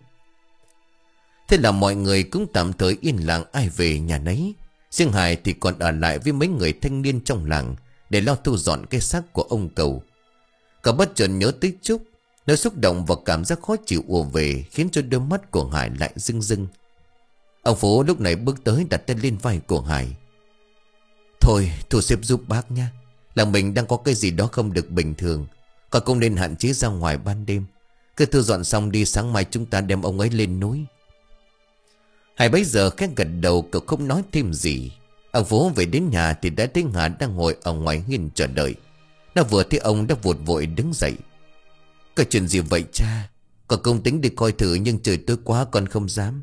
Thế là mọi người cũng tạm thời yên lặng, ai về nhà nấy. Riêng Hải thì còn ở lại với mấy người thanh niên trong làng để lo thu dọn cái xác của ông Cầu. Cả bất chợt nhớ tới Trúc, nỗi xúc động và cảm giác khó chịu ùa về, khiến cho đôi mắt của Hải lại rưng rưng. Ông Phú lúc này bước tới đặt tay lên vai của Hải. Thôi thu xếp giúp bác nha. Làng mình đang có cái gì đó không được bình thường, còn cũng nên hạn chế ra ngoài ban đêm. Cứ thu dọn xong đi, sáng mai chúng ta đem ông ấy lên núi. Hải bấy giờ khẽ gật đầu, cậu không nói thêm gì. Ông Phú về đến nhà thì đã thấy Hà đang ngồi ở ngoài hiên chờ đợi. Nó vừa thấy ông đã vụt vội đứng dậy. Cái chuyện gì vậy cha? Con không tính đi coi thử, nhưng trời tối quá con không dám.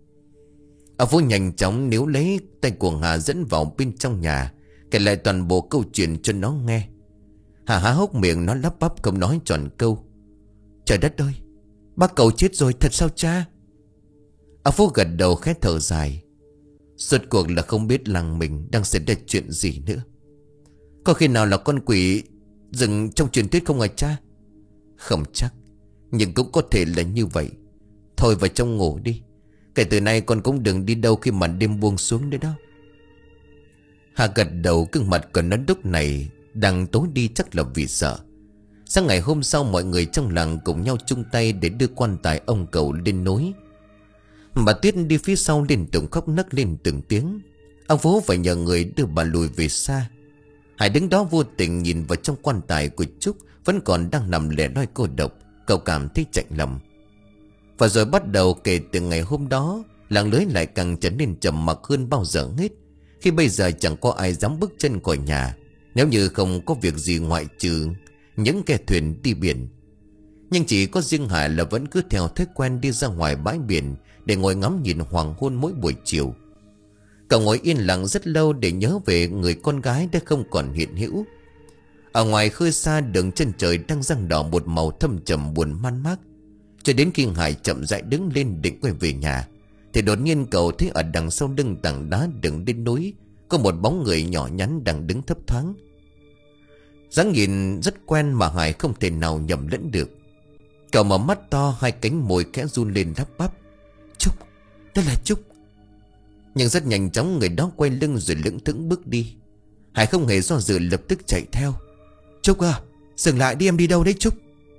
Ông Phú nhanh chóng níu lấy tay của Hà dẫn vào bên trong nhà, kể lại toàn bộ câu chuyện cho nó nghe. Hà há hốc miệng, nó lắp bắp không nói tròn câu. Trời đất ơi, bác Cầu chết rồi thật sao cha? Ông Phú gật đầu khẽ thở dài. Suốt cuộc là không biết làng mình đang xảy ra chuyện gì nữa. Có khi nào là con quỷ dừng trong truyền thuyết không hả cha? Không chắc, nhưng cũng có thể là như vậy. Thôi vào trong ngủ đi. Kể từ nay con cũng đừng đi đâu khi màn đêm buông xuống nữa đó. Hà gật đầu, gương mặt của nó lúc này đang tối đi, chắc là vì sợ. Sáng ngày hôm sau, mọi người trong làng cùng nhau chung tay để đưa quan tài ông Cầu lên núi. Bà Tuyết đi phía sau liên tục khóc nấc lên từng tiếng. Ông Phú phải nhờ người đưa bà lùi về xa. Hải đứng đó vô tình nhìn vào trong quan tài của Trúc, vẫn còn đang nằm lẻ loi cô độc. Cậu cảm thấy chạnh lòng. Và rồi bắt đầu kể từ ngày hôm đó, làng lưới lại càng trở nên trầm mặc hơn bao giờ hết. Khi bây giờ chẳng có ai dám bước chân khỏi nhà, nếu như không có việc gì ngoại trừ những ghe thuyền đi biển. Nhưng chỉ có riêng Hải là vẫn cứ theo thói quen đi ra ngoài bãi biển để ngồi ngắm nhìn hoàng hôn mỗi buổi chiều. Cậu ngồi yên lặng rất lâu để nhớ về người con gái đã không còn hiện hữu. Ở ngoài khơi xa, đường chân trời đang răng đỏ một màu thâm trầm buồn man mác. Cho đến khi Hải chậm rãi đứng lên định quay về nhà, thì đột nhiên cậu thấy ở đằng sau lưng tảng đá đường lên núi có một bóng người nhỏ nhắn đang đứng thấp thoáng. Dáng nhìn rất quen mà Hải không thể nào nhầm lẫn được. Cậu mở mắt to, hai cánh môi khẽ run lên lắp bắp. Trúc, đó là Trúc. Nhưng rất nhanh chóng người đó quay lưng rồi lững thững bước đi. Hải không hề do dự, lập tức chạy theo. Trúc à, dừng lại đi, em đi đâu đấy Trúc?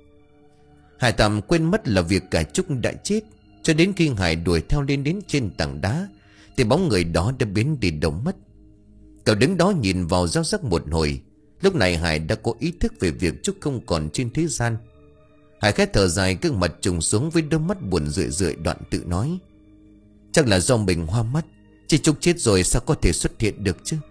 Hải tạm quên mất là việc cả Trúc đã chết. Cho đến khi Hải đuổi theo lên đến trên tảng đá thì bóng người đó đã biến đi đâu mất. Cậu đứng đó nhìn vào rau rắc một hồi. Lúc này Hải đã có ý thức về việc Trúc không còn trên thế gian. Hải khẽ thở dài, gương mặt trùng xuống với đôi mắt buồn rười rượi, đoạn tự nói: chắc là do mình hoa mắt, chứ Trúc chết rồi sao có thể xuất hiện được chứ.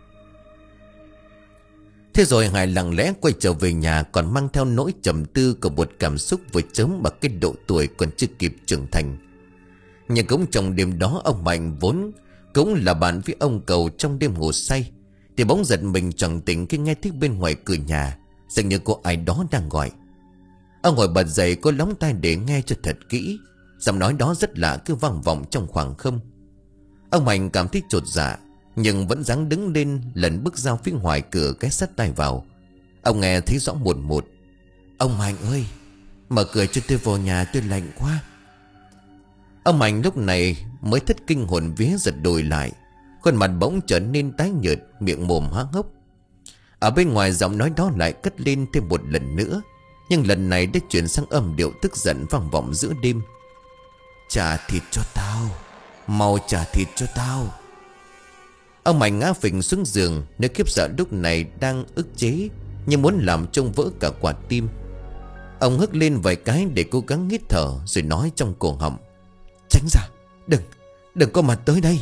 Thế rồi Hải lặng lẽ quay trở về nhà, còn mang theo nỗi trầm tư của một cảm xúc vừa chớm bằng cái độ tuổi còn chưa kịp trưởng thành. Nhưng cũng trong đêm đó, ông Mạnh vốn cũng là bạn với ông Cầu trong đêm ngủ say, thì bỗng giật mình choàng tỉnh khi nghe thấy bên ngoài cửa nhà dường như có ai đó đang gọi. Ông ngồi bật dậy, có lóng tai để nghe cho thật kỹ. Giọng nói đó rất lạ, cứ vang vọng trong khoảng không. Ông Mạnh cảm thấy chột dạ, nhưng vẫn dáng đứng lên, lần bước ra phía ngoài cửa, cái sát tai vào. Ông nghe thấy rõ một một: ông Mạnh ơi, mở cửa cho tôi vào nhà, tôi lạnh quá. Ông Mạnh lúc này mới thất kinh hồn vía, giật đồi lại, khuôn mặt bỗng trở nên tái nhợt, miệng mồm há hốc. Ở bên ngoài giọng nói đó lại cất lên thêm một lần nữa, nhưng lần này đã chuyển sang âm điệu tức giận vang vọng giữa đêm: trả thịt cho tao, mau trả thịt cho tao. Ông Mạnh ngã phình xuống giường, nơi khiếp sợ lúc này đang ức chế, nhưng muốn làm trông vỡ cả quả tim. Ông hức lên vài cái để cố gắng hít thở, rồi nói trong cổ họng: tránh ra, đừng, đừng có mặt tới đây.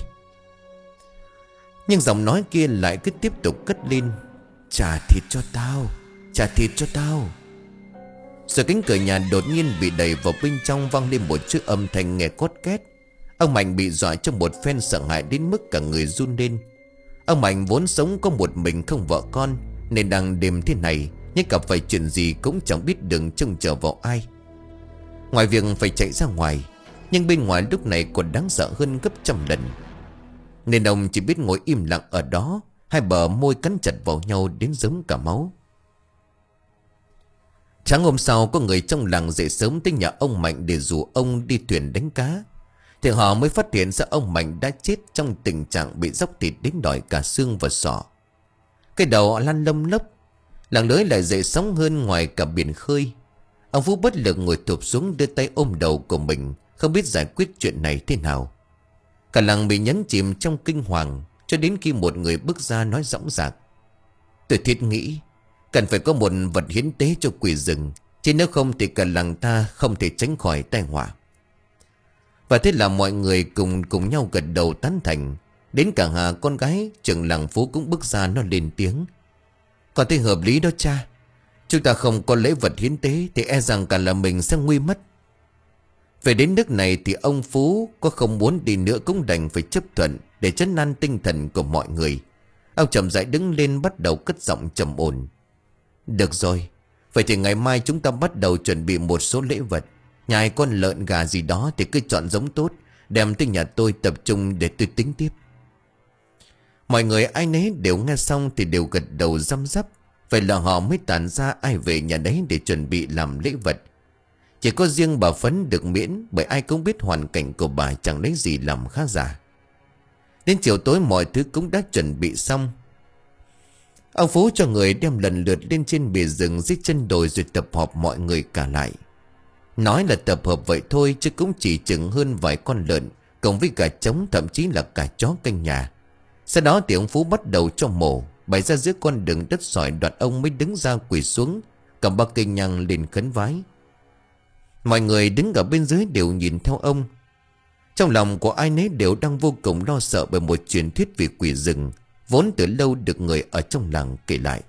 Nhưng giọng nói kia lại cứ tiếp tục cất lên: trả thịt cho tao, trả thịt cho tao. Rồi cánh cửa nhà đột nhiên bị đẩy vào, bên trong vang lên một chiếc âm thanh nghe cót két. Ông Mạnh bị dọa trong một phen sợ hãi đến mức cả người run lên. Ông Mạnh vốn sống có một mình, không vợ con, nên đang đêm thế này, nhưng gặp phải chuyện gì cũng chẳng biết đường trông chờ vào ai. Ngoài việc phải chạy ra ngoài, nhưng bên ngoài lúc này còn đáng sợ hơn gấp trăm lần. Nên ông chỉ biết ngồi im lặng ở đó, hai bờ môi cắn chặt vào nhau đến giớm cả máu. Sáng hôm sau, có người trong làng dậy sớm tới nhà ông Mạnh để rủ ông đi thuyền đánh cá. Thì họ mới phát hiện ra ông Mạnh đã chết trong tình trạng bị dốc thịt đến đòi cả xương và sọ. Cái đầu lăn lông lốc, làng lưới lại dậy sóng hơn ngoài cả biển khơi. Ông Phú bất lực ngồi thụp xuống, đưa tay ôm đầu của mình, không biết giải quyết chuyện này thế nào. Cả làng bị nhấn chìm trong kinh hoàng, cho đến khi một người bước ra nói dõng dạc: tôi thiết nghĩ cần phải có một vật hiến tế cho quỷ rừng, chứ nếu không thì cả làng ta không thể tránh khỏi tai họa. Và thế là mọi người cùng cùng nhau gật đầu tán thành. Đến cả Hà, con gái trưởng làng Phú, cũng bước ra, nó lên tiếng: còn thấy hợp lý đó cha. Chúng ta không có lễ vật hiến tế thì e rằng cả là mình sẽ nguy mất. Về đến nước này thì ông Phú có không muốn đi nữa cũng đành phải chấp thuận, để trấn an tinh thần của mọi người. Ông chậm rãi đứng lên, bắt đầu cất giọng trầm ổn: được rồi, vậy thì ngày mai chúng ta bắt đầu chuẩn bị một số lễ vật. Nhai con lợn gà gì đó thì cứ chọn giống tốt, đem tới nhà tôi tập trung để tôi tính tiếp. Mọi người ai nấy đều nghe xong thì đều gật đầu răm rắp. Vậy là họ mới tản ra, ai về nhà đấy để chuẩn bị làm lễ vật. Chỉ có riêng bà Phấn được miễn, bởi ai cũng biết hoàn cảnh của bà chẳng lấy gì làm khá giả. Đến chiều tối mọi thứ cũng đã chuẩn bị xong. Ông Phú cho người đem lần lượt lên trên bìa rừng dưới chân đồi, rồi tập hợp mọi người cả lại. Nói là tập hợp vậy thôi, chứ cũng chỉ chừng hơn vài con lợn, cộng với cả trống, thậm chí là cả chó canh nhà. Sau đó thì ông Phú bắt đầu cho mổ, bày ra giữa con đường đất sỏi, đoạn ông mới đứng ra quỳ xuống, cầm ba cây nhang lên khấn vái. Mọi người đứng ở bên dưới đều nhìn theo ông. Trong lòng của ai nấy đều đang vô cùng lo sợ bởi một truyền thuyết về quỷ rừng, vốn từ lâu được người ở trong làng kể lại.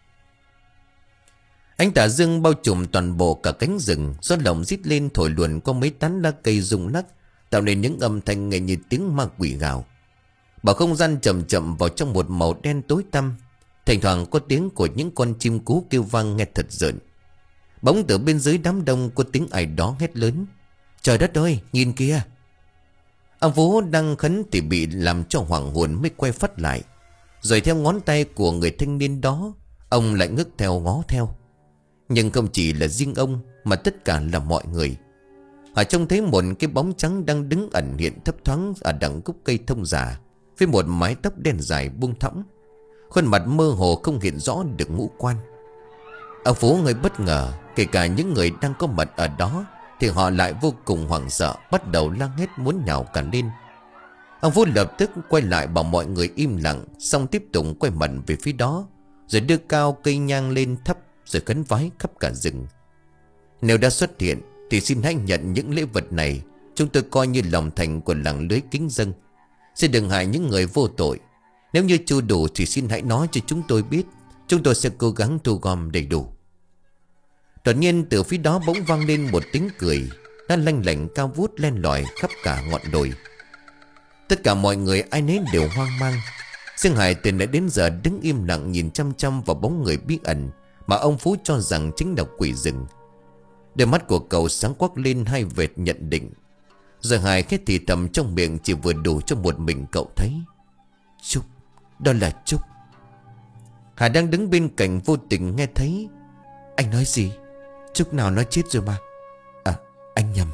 Ánh tà dương bao trùm toàn bộ cả cánh rừng, gió lồng rít lên thổi luồn qua mấy tán lá cây rung lắc, tạo nên những âm thanh nghe như tiếng ma quỷ gào. Bảo không gian chậm chậm vào trong một màu đen tối tăm. Thỉnh thoảng có tiếng của những con chim cú kêu vang nghe thật rợn. Bỗng từ bên dưới đám đông có tiếng ai đó hét lớn: trời đất ơi, nhìn kìa! Ông Phú đang khấn thì bị làm cho hoảng hồn, mới quay phát lại. Rồi theo ngón tay của người thanh niên đó, ông lại ngước theo ngó theo. Nhưng không chỉ là riêng ông, mà tất cả là mọi người. Họ trông thấy một cái bóng trắng đang đứng ẩn hiện thấp thoáng ở đằng gốc cây thông già, với một mái tóc đen dài buông thõng, khuôn mặt mơ hồ không hiện rõ được ngũ quan. Ông Phú hơi bất ngờ, kể cả những người đang có mặt ở đó thì họ lại vô cùng hoảng sợ, bắt đầu la hét muốn nhào cả lên. Ông Vũ lập tức quay lại bảo mọi người im lặng, xong tiếp tục quay mặt về phía đó, rồi đưa cao cây nhang lên thắp, rồi khấn vái khắp cả rừng. Nếu đã xuất hiện thì xin hãy nhận những lễ vật này, chúng tôi coi như lòng thành của làng lưới kính dâng. Xin đừng hại những người vô tội. Nếu như chưa đủ thì xin hãy nói cho chúng tôi biết, chúng tôi sẽ cố gắng thu gom đầy đủ. Đột nhiên từ phía đó bỗng vang lên một tiếng cười, nó lanh lảnh cao vút len lỏi khắp cả ngọn đồi. Tất cả mọi người ai nấy đều hoang mang. Riêng Hải từ nãy đến giờ đứng im lặng nhìn chăm chăm vào bóng người bí ẩn mà ông Phú cho rằng chính là quỷ rừng. Đôi mắt của cậu sáng quắc lên hai vệt nhận định. Rồi Hải cái thì thầm trong miệng chỉ vừa đủ cho một mình cậu thấy. Trúc, đó là Trúc. Hải đang đứng bên cạnh vô tình nghe thấy. Anh nói gì? Trúc nào nó chết rồi mà. À, anh nhầm.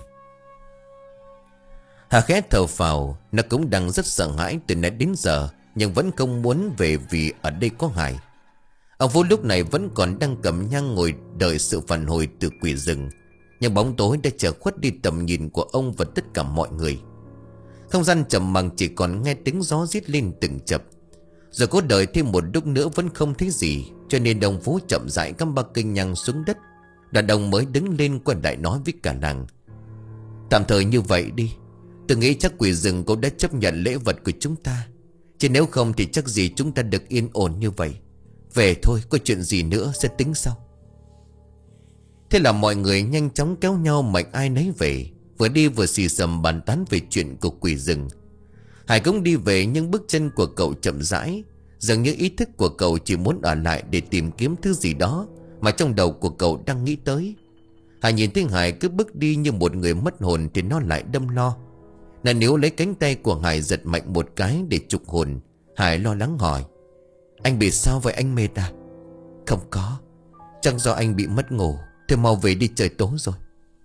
Hà khẽ thở phào. Nó cũng đang rất sợ hãi từ nãy đến giờ, nhưng vẫn không muốn về vì ở đây có Hải. Ông Vũ lúc này vẫn còn đang cầm nhang ngồi đợi sự phản hồi từ quỷ rừng, nhưng bóng tối đã che khuất đi tầm nhìn của ông và tất cả mọi người. Không gian trầm mặc chỉ còn nghe tiếng gió rít lên từng chập. Rồi cố đợi thêm một lúc nữa vẫn không thấy gì, cho nên ông Vũ chậm rãi cắm ba cây nhang xuống đất. Đàn ông mới đứng lên quay lại nói với cả làng. Tạm thời như vậy đi. Tôi nghĩ chắc quỷ rừng cũng đã chấp nhận lễ vật của chúng ta, chứ nếu không thì chắc gì chúng ta được yên ổn như vậy. Về thôi, có chuyện gì nữa sẽ tính sau. Thế là mọi người nhanh chóng kéo nhau mạnh ai nấy về, vừa đi vừa xì xầm bàn tán về chuyện của quỷ rừng. Hải cũng đi về, nhưng bước chân của cậu chậm rãi, dường như ý thức của cậu chỉ muốn ở lại để tìm kiếm thứ gì đó mà trong đầu của cậu đang nghĩ tới. Hải nhìn thấy Hải cứ bước đi như một người mất hồn thì nó lại đâm lo. Là nếu lấy cánh tay của Hải giật mạnh một cái để trục hồn. Hải lo lắng hỏi. Anh bị sao vậy anh mệt à? Không có, chắc do anh bị mất ngủ. Thôi mau về đi, trời tối rồi.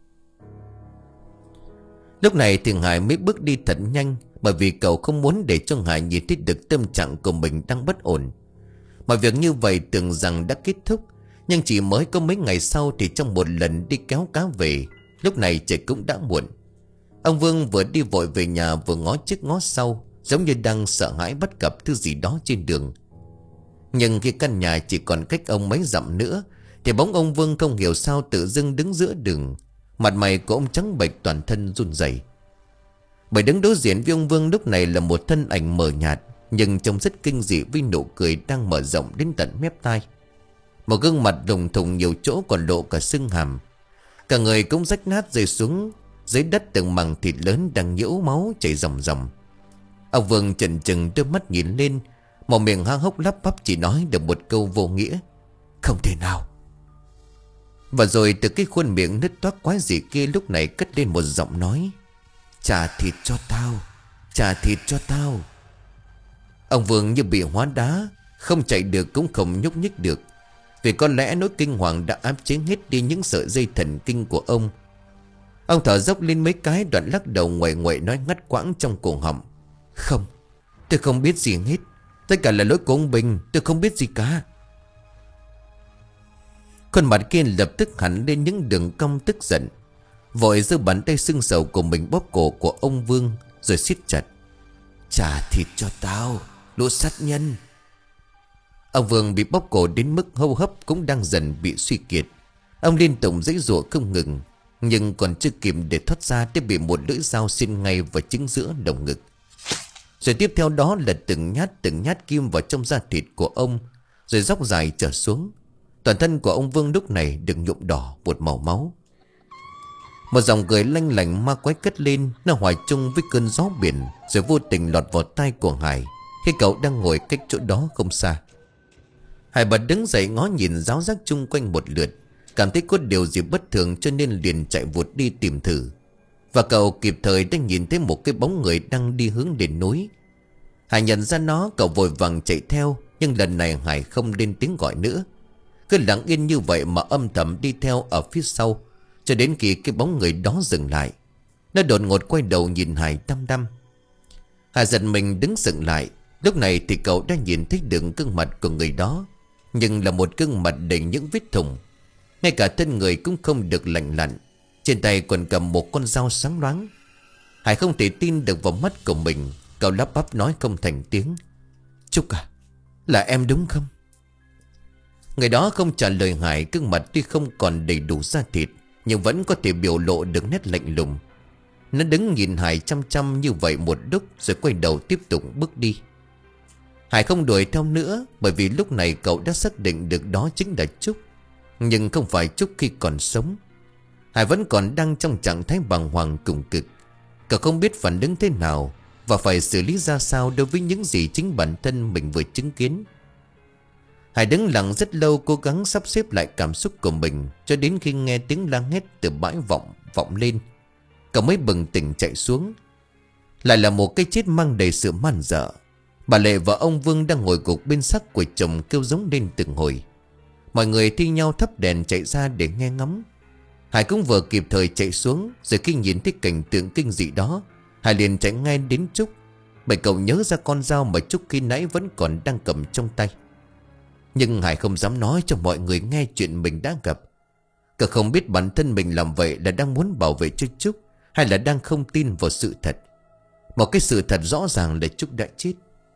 Lúc này thì Hải mới bước đi thật nhanh, bởi vì cậu không muốn để cho Hải nhìn thấy được tâm trạng của mình đang bất ổn. Mọi việc như vậy tưởng rằng đã kết thúc, nhưng chỉ mới có mấy ngày sau thì trong một lần đi kéo cá về, lúc này trời cũng đã muộn. Ông Vương vừa đi vội về nhà vừa ngó trước ngó sau, giống như đang sợ hãi bắt gặp thứ gì đó trên đường. Nhưng khi căn nhà chỉ còn cách ông mấy dặm nữa thì bóng ông Vương không hiểu sao tự dưng đứng giữa đường. Mặt mày của ông trắng bệch, toàn thân run rẩy. Bởi đứng đối diện với ông Vương lúc này là một thân ảnh mờ nhạt, nhưng trông rất kinh dị với nụ cười đang mở rộng đến tận mép tai. Một gương mặt lùng thùng nhiều chỗ còn lộ cả xương hàm. Cả người cũng rách nát rơi xuống dưới đất, từng mảng thịt lớn đang nhiễu máu chảy ròng ròng. Ông Vương chần chừng đưa mắt nhìn lên, một miệng há hốc lắp bắp chỉ nói được một câu vô nghĩa. Không thể nào. Và rồi từ cái khuôn miệng nứt toác quái dị kia lúc này cất lên một giọng nói. Trả thịt cho tao, trả thịt cho tao. Ông Vương như bị hóa đá, không chạy được cũng không nhúc nhích được. Vì có lẽ nỗi kinh hoàng đã áp chế hết đi những sợi dây thần kinh của ông. Ông thở dốc lên mấy cái, đoạn lắc đầu nguậy nguậy nói ngắt quãng trong cổ họng. Không, tôi không biết gì hết. Tất cả là lỗi của ông Bình, tôi không biết gì cả. Khuôn mặt kia lập tức hẳn lên những đường cong tức giận, vội giơ bàn tay sưng sầu của mình bóp cổ của ông Vương rồi siết chặt. Trả thịt cho tao, lũ sát nhân. Ông Vương bị bóp cổ đến mức hô hấp cũng đang dần bị suy kiệt. Ông liên tục giãy giụa không ngừng, nhưng còn chưa kịp để thoát ra thì bị một lưỡi dao xin ngay vào chính giữa lồng ngực. Rồi tiếp theo đó là từng nhát từng nhát kim vào trong da thịt của ông, rồi dốc dài trở xuống. Toàn thân của ông Vương lúc này được nhuộm đỏ một màu máu. Một dòng cười lanh lảnh ma quái cất lên, nó hòa chung với cơn gió biển, rồi vô tình lọt vào tai của Hải khi cậu đang ngồi cách chỗ đó không xa. Hải bật đứng dậy ngó nhìn ráo rác chung quanh một lượt, cảm thấy có điều gì bất thường cho nên liền chạy vụt đi tìm thử. Và cậu kịp thời đã nhìn thấy một cái bóng người đang đi hướng đến núi. Hải nhận ra nó, cậu vội vàng chạy theo, nhưng lần này Hải không lên tiếng gọi nữa. Cứ lặng yên như vậy mà âm thầm đi theo ở phía sau, cho đến khi cái bóng người đó dừng lại. Nó đột ngột quay đầu nhìn Hải đăm đăm. Hải giật mình đứng dựng lại. Lúc này thì cậu đã nhìn thấy được gương mặt của người đó, nhưng là một gương mặt đầy những vết thủng. Ngay cả thân người cũng không được lành lặn, trên tay còn cầm một con dao sáng loáng. Hải không thể tin được vào mắt của mình. Cậu lắp bắp nói không thành tiếng. Trúc à, là em đúng không? Người đó không trả lời Hải. Gương mặt tuy không còn đầy đủ da thịt, nhưng vẫn có thể biểu lộ được nét lạnh lùng. Nó đứng nhìn Hải chăm chăm như vậy một lúc, rồi quay đầu tiếp tục bước đi. Hải không đuổi theo nữa, bởi vì lúc này cậu đã xác định được đó chính là Trúc. Nhưng không phải Trúc khi còn sống. Hải vẫn còn đang trong trạng thái bàng hoàng cùng cực. Cậu không biết phản ứng thế nào và phải xử lý ra sao đối với những gì chính bản thân mình vừa chứng kiến. Hải đứng lặng rất lâu, cố gắng sắp xếp lại cảm xúc của mình, cho đến khi nghe tiếng la hét từ bãi vọng vọng lên, cậu mới bừng tỉnh chạy xuống. Lại là một cái chết mang đầy sự man dợ. Bà Lệ và ông Vương đang ngồi gục bên xác của chồng kêu giống lên từng hồi. Mọi người thi nhau thắp đèn chạy ra để nghe ngắm. Hải cũng vừa kịp thời chạy xuống. Rồi khi nhìn thấy cảnh tượng kinh dị đó, Hải liền chạy ngay đến Trúc, bởi cậu nhớ ra con dao mà Trúc khi nãy vẫn còn đang cầm trong tay. Nhưng Hải không dám nói cho mọi người nghe chuyện mình đã gặp. Cậu không biết bản thân mình làm vậy là đang muốn bảo vệ cho Trúc, hay là đang không tin vào sự thật. Một cái sự thật rõ ràng là Trúc đã chết.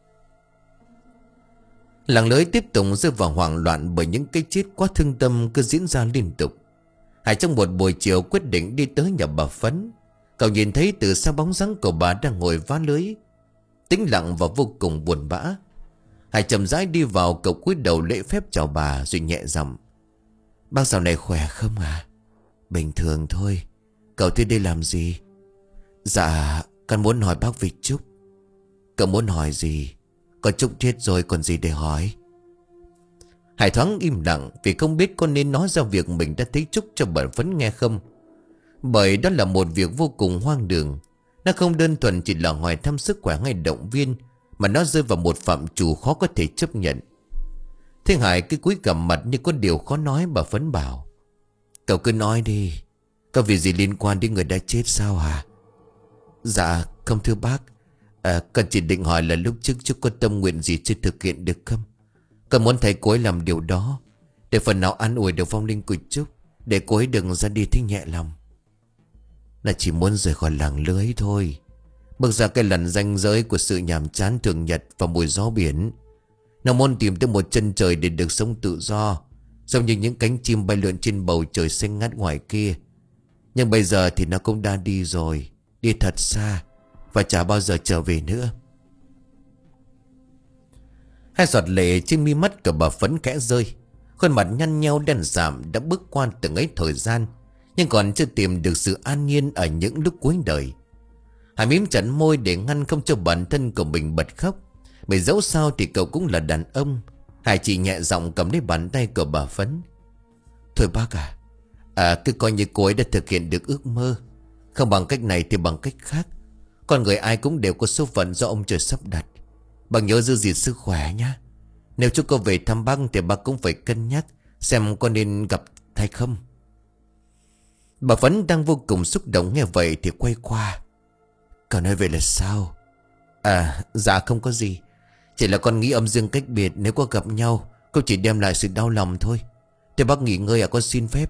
Làng lưới tiếp tục rơi vào hoảng loạn, bởi những cái chết quá thương tâm cứ diễn ra liên tục. Hải trong một buổi chiều quyết định đi tới nhà bà Phấn. Cậu nhìn thấy từ xa bóng dáng của bà đang ngồi vá lưới, tĩnh lặng và vô cùng buồn bã. Hải chậm rãi đi vào, cậu cúi đầu lễ phép chào bà rồi nhẹ giọng: Bác dạo này khỏe không à? Bình thường thôi. Cậu tới đây làm gì? Dạ, con muốn hỏi bác về Trúc. Cậu muốn hỏi gì? Con Trúc chết rồi còn gì để hỏi? Hải thoáng im lặng, vì không biết con nên nói ra việc mình đã thấy Trúc cho bà Phấn nghe không. Bởi đó là một việc vô cùng hoang đường. Nó không đơn thuần chỉ là hỏi thăm sức khỏe hay động viên, mà nó rơi vào một phạm trù khó có thể chấp nhận. Thế Hải cứ cúi gằm mặt như có điều khó nói. Bà Phấn bảo: Cậu cứ nói đi. Có việc gì liên quan đến người đã chết sao hả? Dạ không thưa bác. À, con chỉ định hỏi là lúc trước Trúc có tâm nguyện gì chưa thực hiện được không? Con muốn thầy cô ấy làm điều đó, để phần nào an ủi được vong linh của Trúc, để cô ấy đừng ra đi thích nhẹ lòng. Là chỉ muốn rời khỏi làng lưới thôi, bước ra cái lằn ranh giới của sự nhàm chán thường nhật và mùi gió biển. Nó muốn tìm tới một chân trời để được sống tự do, giống như những cánh chim bay lượn trên bầu trời xanh ngắt ngoài kia. Nhưng bây giờ thì nó cũng đã đi rồi, đi thật xa, và chả bao giờ trở về nữa. Hai giọt lệ trên mi mắt của bà Phấn khẽ rơi. Khuôn mặt nhăn nheo đen sạm đã bước qua từng ấy thời gian, nhưng còn chưa tìm được sự an nhiên ở những lúc cuối đời. Hải mím chặt môi để ngăn không cho bản thân của mình bật khóc, bởi dẫu sao thì cậu cũng là đàn ông. Hải chỉ nhẹ giọng cầm lấy bàn tay của bà Phấn: Thôi bác à, à cứ coi như cô ấy đã thực hiện được ước mơ. Không bằng cách này thì bằng cách khác. Con người ai cũng đều có số phận do ông trời sắp đặt. Bác nhớ giữ gìn sức khỏe nhá. Nếu chú có về thăm bác thì bác cũng phải cân nhắc xem có nên gặp hay không. Bà Phấn đang vô cùng xúc động nghe vậy thì quay qua: Cậu nói vậy là sao? À dạ không có gì, chỉ là con nghĩ âm dương cách biệt, nếu có gặp nhau cũng chỉ đem lại sự đau lòng thôi. Thế bác nghỉ ngơi à, con xin phép.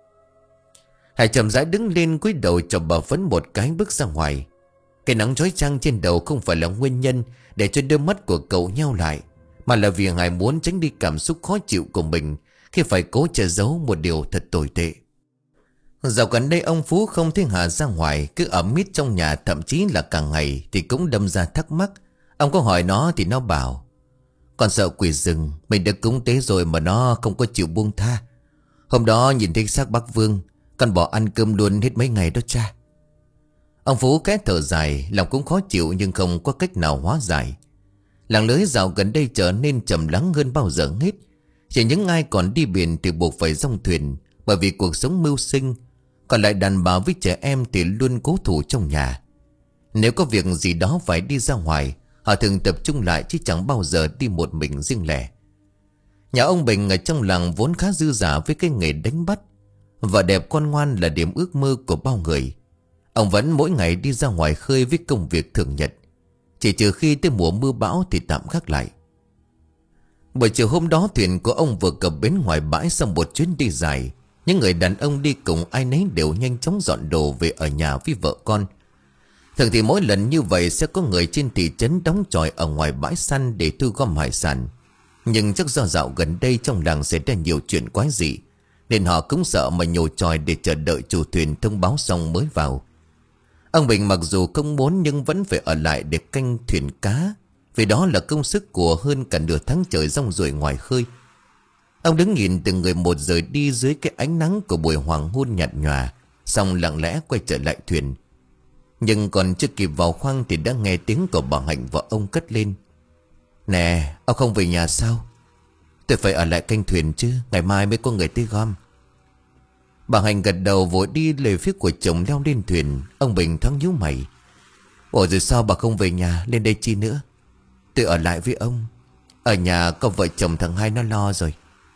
Hải chậm rãi đứng lên, cúi đầu chọc bà Phấn một cái bước ra ngoài. Cái nắng chói chang trên đầu không phải là nguyên nhân để cho đôi mắt của cậu nheo lại, mà là vì Hải muốn tránh đi cảm xúc khó chịu của mình khi phải cố che giấu một điều thật tồi tệ. Dạo gần đây ông Phú không thấy Hà ra ngoài, cứ ở mít trong nhà, thậm chí là cả ngày, thì cũng đâm ra thắc mắc. Ông có hỏi nó thì nó bảo: Con sợ quỷ rừng, mình đã cúng tế rồi mà nó không có chịu buông tha. Hôm đó nhìn thấy xác bác Vương, con bỏ ăn cơm luôn hết mấy ngày đó cha. Ông Phú khẽ thở dài, lòng cũng khó chịu nhưng không có cách nào hóa giải. Làng lưới dạo gần đây trở nên trầm lắng hơn bao giờ hết. Chỉ những ai còn đi biển thì buộc phải dong thuyền, bởi vì cuộc sống mưu sinh. Còn lại đàn bà với trẻ em thì luôn cố thủ trong nhà. Nếu có việc gì đó phải đi ra ngoài, họ thường tập trung lại chứ chẳng bao giờ đi một mình riêng lẻ. Nhà ông Bình ở trong làng vốn khá dư dả với cái nghề đánh bắt. Vợ đẹp con ngoan là điểm ước mơ của bao người. Ông vẫn mỗi ngày đi ra ngoài khơi với công việc thường nhật, chỉ trừ khi tới mùa mưa bão thì tạm gác lại. Buổi chiều hôm đó, thuyền của ông vừa cập bến ngoài bãi sau một chuyến đi dài. Những người đàn ông đi cùng ai nấy đều nhanh chóng dọn đồ về ở nhà với vợ con. Thường thì mỗi lần như vậy sẽ có người trên thị trấn đóng chòi ở ngoài bãi săn để thu gom hải sản. Nhưng chắc do dạo gần đây trong làng xảy ra nhiều chuyện quái dị, nên họ cũng sợ mà nhổ chòi để chờ đợi chủ thuyền thông báo xong mới vào. Ông Bình mặc dù không muốn nhưng vẫn phải ở lại để canh thuyền cá, vì đó là công sức của hơn cả nửa tháng trời rong ruổi ngoài khơi. Ông đứng nhìn từng người một rời đi dưới cái ánh nắng của buổi hoàng hôn nhạt nhòa, xong lặng lẽ quay trở lại thuyền. Nhưng còn chưa kịp vào khoang thì đã nghe tiếng của bà Hạnh và ông cất lên: "Nè, ông không về nhà sao? Tôi phải ở lại canh thuyền chứ, ngày mai mới có người tới gom." Bà Hạnh gật đầu vội đi về phía của chồng leo lên thuyền. Ông Bình thoáng nhíu mày: "Ủa rồi sao bà không về nhà, lên đây chi nữa?" "Tôi ở lại với ông. Ở nhà có vợ chồng thằng Hai nó lo rồi."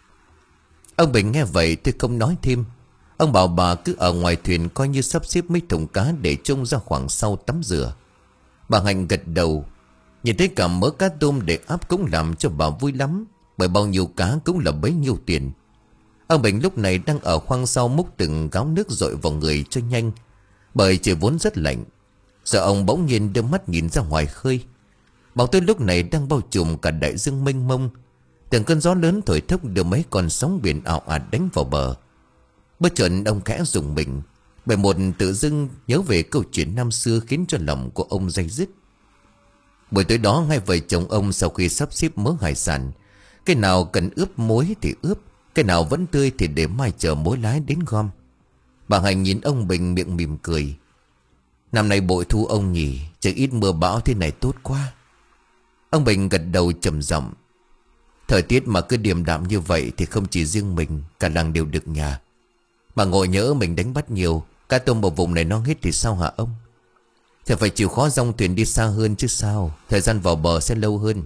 Ông Bình nghe vậy tôi không nói thêm. Ông bảo bà cứ ở ngoài thuyền coi như sắp xếp mấy thùng cá để trông ra khoảng sau tắm rửa. Bà Hạnh gật đầu. Nhìn thấy cả mớ cá tôm để áp cũng làm cho bà vui lắm, bởi bao nhiêu cá cũng là bấy nhiêu tiền. Ông Bình lúc này đang ở khoang sau múc từng gáo nước dội vào người cho nhanh, bởi trời vốn rất lạnh. Giờ ông bỗng nhiên đưa mắt nhìn ra ngoài khơi. Bóng tối lúc này đang bao trùm cả đại dương mênh mông. Từng cơn gió lớn thổi thốc đưa mấy con sóng biển ảo ạt đánh vào bờ. Bất chợt ông khẽ rùng mình, bởi một tự dưng nhớ về câu chuyện năm xưa khiến cho lòng của ông day dứt. Buổi tối đó hai vợ chồng ông sau khi sắp xếp mớ hải sản, cái nào cần ướp muối thì ướp, cái nào vẫn tươi thì để mai chờ mối lái đến gom. Bà Hạnh nhìn ông Bình miệng mỉm cười: "Năm nay bội thu ông nhỉ, trời ít mưa bão thế này tốt quá." Ông Bình gật đầu trầm giọng: "Thời tiết mà cứ điềm đạm như vậy thì không chỉ riêng mình, cả làng đều được nhà. Mà ngồi nhỡ mình đánh bắt nhiều, cá tôm ở vùng này nó hết thì sao hả ông? Thì phải chịu khó dòng thuyền đi xa hơn chứ sao, thời gian vào bờ sẽ lâu hơn."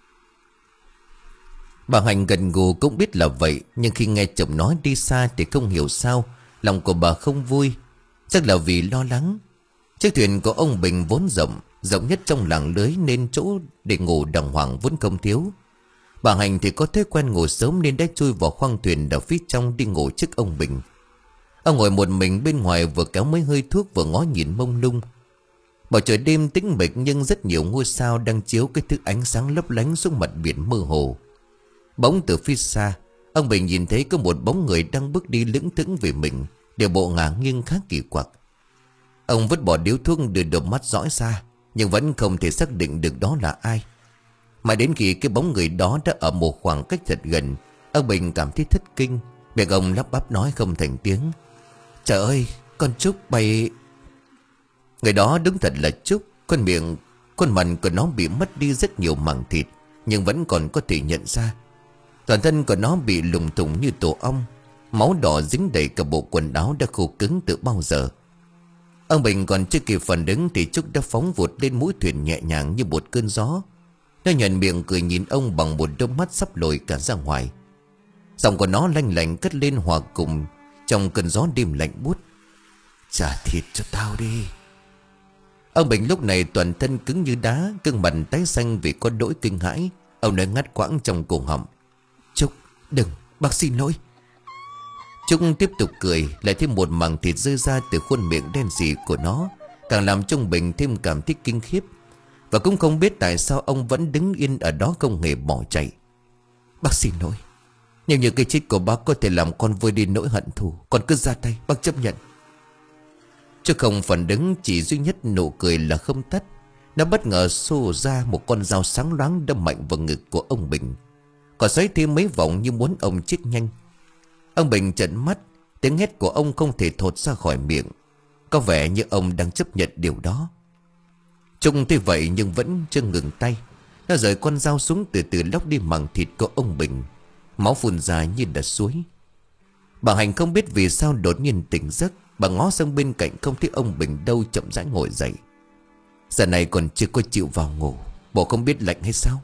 Bà Hạnh gần gù cũng biết là vậy, nhưng khi nghe chồng nói đi xa thì không hiểu sao lòng của bà không vui. Chắc là vì lo lắng. Chiếc thuyền của ông Bình vốn rộng, rộng nhất trong làng lưới, nên chỗ để ngủ đàng hoàng vốn không thiếu. Bà Hạnh thì có thói quen ngủ sớm nên đã chui vào khoang thuyền ở phía trong đi ngủ trước ông Bình. Ông ngồi một mình bên ngoài, vừa kéo mấy hơi thuốc vừa ngó nhìn mông lung. Bầu trời đêm tĩnh mịch nhưng rất nhiều ngôi sao đang chiếu cái thứ ánh sáng lấp lánh xuống mặt biển mơ hồ. Bỗng từ phía xa, ông Bình nhìn thấy có một bóng người đang bước đi lững thững về mình, đều bộ ngả nghiêng khá kỳ quặc. Ông vứt bỏ điếu thuốc, đưa đôi mắt dõi xa, nhưng vẫn không thể xác định được đó là ai. Mà đến khi cái bóng người đó đã ở một khoảng cách thật gần, ông Bình cảm thấy thất kinh. Miệng ông lắp bắp nói không thành tiếng: "Trời ơi, con Trúc bay." Người đó đúng thật là Trúc. Con miệng, con mặt của nó bị mất đi rất nhiều mảng thịt, nhưng vẫn còn có thể nhận ra. Toàn thân của nó bị lủng thủng như tổ ong, máu đỏ dính đầy cả bộ quần áo đã khô cứng từ bao giờ. Ông Bình còn chưa kịp phản ứng thì Trúc đã phóng vụt lên mũi thuyền nhẹ nhàng như một cơn gió. Nó nhoẻn miệng cười nhìn ông bằng một đôi mắt sắp lồi cả ra ngoài. Giọng của nó lanh lảnh cất lên hòa cùng trong cơn gió đêm lạnh buốt: "Trả thịt cho tao đi." Ông Bình lúc này toàn thân cứng như đá, gương mặt tái xanh vì có nỗi kinh hãi. Ông nói ngắt quãng trong cổ họng: "Trúc, đừng, bác xin lỗi." Trúc tiếp tục cười, lại thêm một mảng thịt rơi ra từ khuôn miệng đen sì của nó, càng làm cho ông Bình thêm cảm thấy kinh khiếp. Và cũng không biết tại sao ông vẫn đứng yên ở đó không hề bỏ chạy. "Bác xin lỗi. Nếu như cái chết của bác có thể làm con vơi đi nỗi hận thù, con cứ ra tay, bác chấp nhận." Chứ không phản ứng, chỉ duy nhất nụ cười là không tắt. Nó bất ngờ xô ra một con dao sáng loáng đâm mạnh vào ngực của ông Bình, còn xoáy thêm mấy vòng như muốn ông chết nhanh. Ông Bình trợn mắt, tiếng hét của ông không thể thốt ra khỏi miệng. Có vẻ như ông đang chấp nhận điều đó. Trông thế vậy nhưng vẫn chưa ngừng tay. Nó rời con dao xuống, từ từ lóc đi mảng thịt của ông Bình. Máu phun ra như đợt suối. Bà Hạnh không biết vì sao đột nhiên tỉnh giấc. Bà ngó sang bên cạnh không thấy ông Bình đâu, chậm rãi ngồi dậy. Giờ này còn chưa có chịu vào ngủ, bộ không biết lạnh hay sao?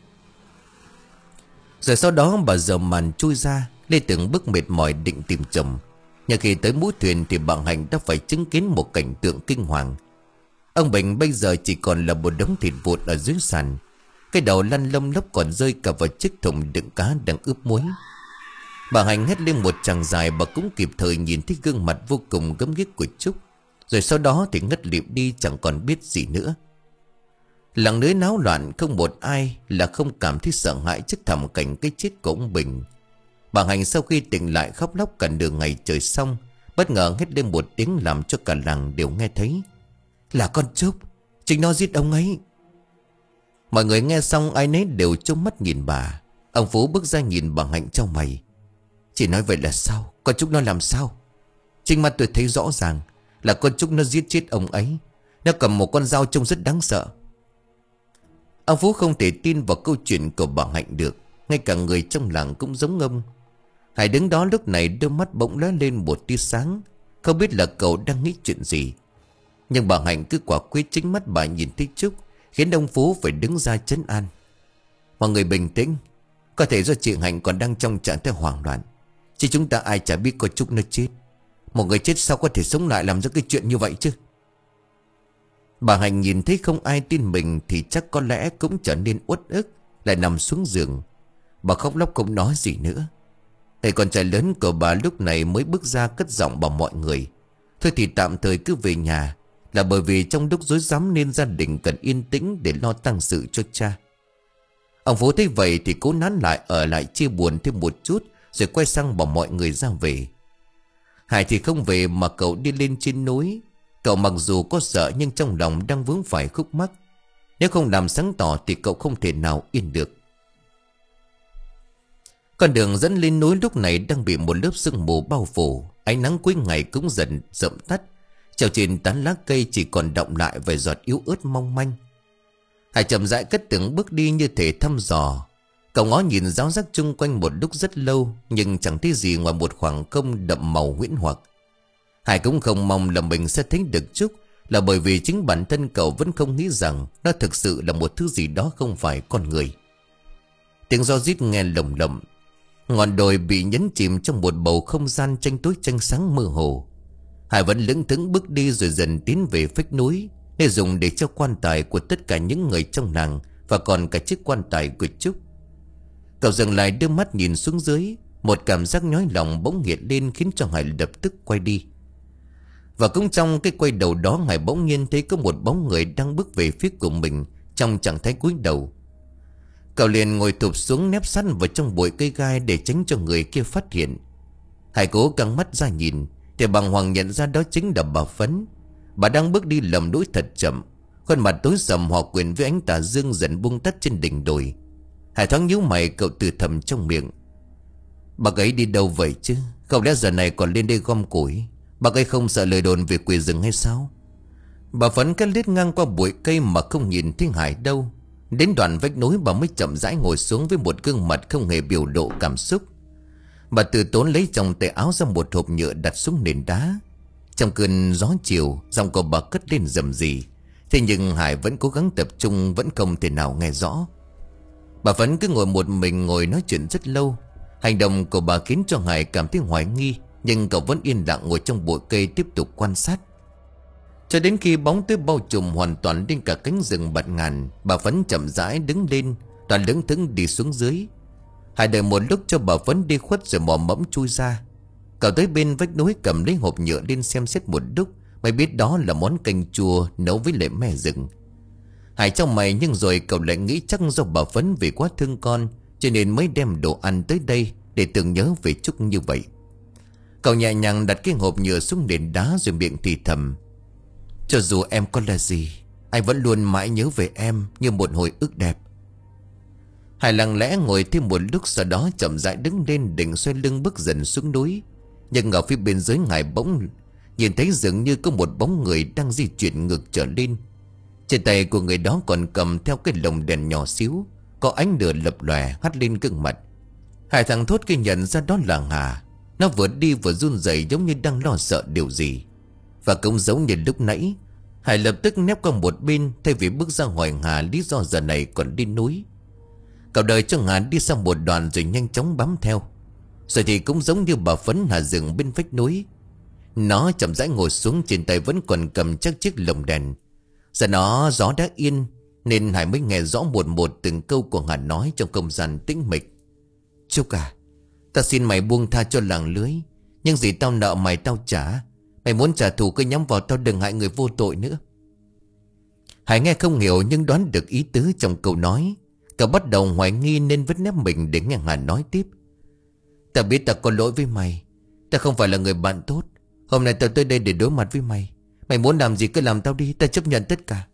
Rồi sau đó bà dở màn chui ra, Lê từng bước mệt mỏi định tìm chồng. Nhưng khi tới mũi thuyền thì bà Hạnh đã phải chứng kiến một cảnh tượng kinh hoàng. Ông Bình bây giờ chỉ còn là một đống thịt vụn ở dưới sàn. Cái đầu lăn lông lốc còn rơi cả vào chiếc thùng đựng cá đang ướp muối. Bà Hạnh hét lên một tràng dài. Bà cũng kịp thời nhìn thấy gương mặt vô cùng gớm ghiếc của Trúc. Rồi sau đó thì ngất lịm đi, chẳng còn biết gì nữa. Làng lưới náo loạn, không một ai là không cảm thấy sợ hãi trước thảm cảnh cái chết của ông Bình. Bà Hạnh sau khi tỉnh lại khóc lóc cả đường ngày trời xong, bất ngờ hét lên một tiếng làm cho cả làng đều nghe thấy. Là con Trúc, chính nó giết ông ấy. Mọi người nghe xong ai nấy đều trông mắt nhìn bà. Ông Phú bước ra nhìn bà Hạnh trong mày. Chị nói vậy là sao? Con Trúc nó làm sao? Trên mặt tôi thấy rõ ràng là con Trúc nó giết chết ông ấy. Nó cầm một con dao trông rất đáng sợ. Ông Phú không thể tin vào câu chuyện của bà Hạnh được. Ngay cả người trong làng cũng giống ông. Hải đứng đó lúc này đôi mắt bỗng lóe lên một tia sáng. Không biết là cậu đang nghĩ chuyện gì. Nhưng bà Hạnh cứ quả quyết, chính mắt bà nhìn thấy Trúc khiến ông Phú phải đứng ra trấn an. Mọi người bình tĩnh. Có thể do chị Hạnh còn đang trong trạng thái hoảng loạn, chứ chúng ta ai chả biết con Trúc nó chết. Một người chết sao có thể sống lại làm ra cái chuyện như vậy chứ? Bà Hạnh nhìn thấy không ai tin mình thì chắc có lẽ cũng trở nên uất ức, lại nằm xuống giường. Bà khóc lóc không nói gì nữa. Thầy con trai lớn của bà lúc này mới bước ra cất giọng bảo mọi người. Thôi thì tạm thời cứ về nhà, là bởi vì trong lúc rối rắm nên gia đình cần yên tĩnh để lo tang sự cho cha. Ông Phú thấy vậy thì cố nán lại ở lại chia buồn thêm một chút, rồi quay sang bảo mọi người ra về. Hải thì không về mà cậu đi lên trên núi. Cậu mặc dù có sợ nhưng trong lòng đang vướng phải khúc mắc. Nếu không làm sáng tỏ thì cậu không thể nào yên được. Con đường dẫn lên núi lúc này đang bị một lớp sương mù bao phủ. Ánh nắng cuối ngày cũng dần dậm tắt. Treo trên tán lá cây chỉ còn đọng lại vài giọt yếu ớt mong manh. Hải chậm rãi cất từng bước đi như thể thăm dò. Cậu ngó nhìn ráo rác chung quanh một lúc rất lâu, nhưng chẳng thấy gì ngoài một khoảng không đậm màu huyễn hoặc. Hải cũng không mong là mình sẽ thấy được Trúc, là bởi vì chính bản thân cậu vẫn không nghĩ rằng nó thực sự là một thứ gì đó không phải con người. Tiếng ro rít nghe lồng lộng. Ngọn đồi bị nhấn chìm trong một bầu không gian tranh tối tranh sáng mơ hồ. Hải vẫn lững thững bước đi rồi dần tiến về vách núi, để dùng để cho quan tài của tất cả những người trong làng, và còn cả chiếc quan tài của Trúc. Cậu dừng lại đưa mắt nhìn xuống dưới. Một cảm giác nhói lòng bỗng hiện lên khiến cho Hải lập tức quay đi. Và cũng trong cái quay đầu đó, Hải bỗng nhiên thấy có một bóng người đang bước về phía của mình trong trạng thái cúi đầu. Cậu liền ngồi thụp xuống nép sát vào trong bụi cây gai để tránh cho người kia phát hiện. Hải cố căng mắt ra nhìn thì bàng hoàng nhận ra đó chính là bà Phấn. Bà đang bước đi lầm lũi thật chậm, khuôn mặt tối sầm hòa quyện với ánh tà dương dần buông tắt trên đỉnh đồi. Hải thoáng nhíu mày, cậu từ thầm trong miệng. Bà ấy đi đâu vậy chứ? Không lẽ giờ này còn lên đây gom củi? Bà ấy không sợ lời đồn về quỷ rừng hay sao? Bà Phấn cắt lít ngang qua bụi cây mà không nhìn thấy Hải đâu. Đến đoạn vách núi bà mới chậm rãi ngồi xuống với một gương mặt không hề biểu lộ cảm xúc. Bà từ tốn lấy trong tay áo ra một hộp nhựa đặt xuống nền đá. Trong cơn gió chiều, giọng của bà cất lên rầm rì. Thế nhưng Hải vẫn cố gắng tập trung, vẫn không thể nào nghe rõ. Bà vẫn cứ ngồi một mình ngồi nói chuyện rất lâu. Hành động của bà khiến cho Hải cảm thấy hoài nghi, nhưng cậu vẫn yên lặng ngồi trong bụi cây tiếp tục quan sát. Cho đến khi bóng tối bao trùm hoàn toàn lên cả cánh rừng bạt ngàn, bà Phấn chậm rãi đứng lên, toàn lững thững đi xuống dưới. Hải đợi một lúc cho bà Phấn đi khuất rồi mò mẫm chui ra. Cậu tới bên vách núi cầm lấy hộp nhựa lên xem xét một lúc, mới biết đó là món canh chua nấu với lại me rừng. Hải trong mày, nhưng rồi cậu lại nghĩ chắc do bà Phấn vì quá thương con cho nên mới đem đồ ăn tới đây để tưởng nhớ về Trúc như vậy. Cậu nhẹ nhàng đặt cái hộp nhựa xuống nền đá rồi miệng thì thầm. Cho dù em có là gì, anh vẫn luôn mãi nhớ về em như một hồi ức đẹp. Hải lặng lẽ ngồi thêm một lúc, sau đó chậm rãi đứng lên định xoay lưng bước dần xuống núi. Nhưng ở phía bên dưới Hải bỗng nhìn thấy dường như có một bóng người đang di chuyển ngược trở lên. Trên tay của người đó còn cầm theo cái lồng đèn nhỏ xíu, có ánh lửa lập lòe hắt lên gương mặt. Hải thằng thốt khi nhận ra đó là Hà. Nó vừa đi vừa run rẩy giống như đang lo sợ điều gì. Và cũng giống như lúc nãy, Hải lập tức nép qua một bên thay vì bước ra hỏi Hà lý do giờ này còn đi núi. Cậu đợi cho Hà đi sang một đoạn rồi nhanh chóng bám theo. Rồi thì cũng giống như bà Phấn, Hà dừng bên vách núi. Nó chậm rãi ngồi xuống, trên tay vẫn còn cầm chắc chiếc lồng đèn. Giờ nó gió đã yên nên Hải mới nghe rõ một một từng câu của Hà nói trong không gian tĩnh mịch. Trúc à, ta xin mày buông tha cho làng lưới, nhưng gì tao nợ mày tao trả. Mày muốn trả thù cứ nhắm vào tao, đừng hại người vô tội nữa. Hải nghe không hiểu nhưng đoán được ý tứ trong câu nói. Cậu bắt đầu hoài nghi nên vứt nép mình để nghe Hà nói tiếp. Tao biết tao có lỗi với mày. Tao không phải là người bạn tốt. Hôm nay tao tới đây để đối mặt với mày. Mày muốn làm gì cứ làm tao đi, tao chấp nhận tất cả.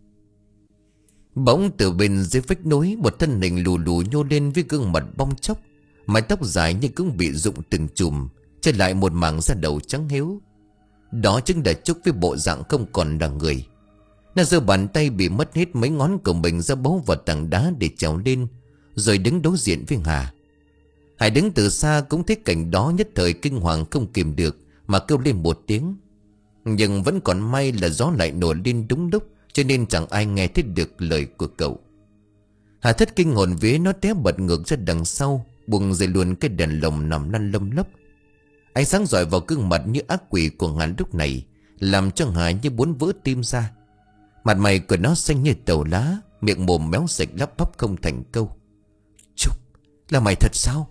Bỗng từ bên dưới vách núi, một thân hình lù lù nhô lên với gương mặt bong chóc, mái tóc dài nhưng cũng bị rụng từng chùm, che lại một mảng da đầu trắng hiếu. Đó chính là Trúc với bộ dạng không còn là người. Nó giơ bàn tay bị mất hết mấy ngón của mình ra bấu vào tảng đá để trèo lên, rồi đứng đối diện với Hà. Hải đứng từ xa cũng thấy cảnh đó, nhất thời kinh hoàng không kìm được mà kêu lên một tiếng. Nhưng vẫn còn may là gió lại nổi lên đúng lúc, cho nên chẳng ai nghe thấy được lời của cậu. Hà thất kinh hồn vía, nó té bật ngược ra đằng sau, buông dây luôn cái đèn lồng nằm lăn lông lốc. Ánh sáng rọi vào gương mặt như ác quỷ của Hà lúc này, làm cho Hà như muốn vỡ tim ra. Mặt mày của nó xanh như tàu lá, miệng mồm méo sạch lắp bắp không thành câu. Trúc, là mày thật sao?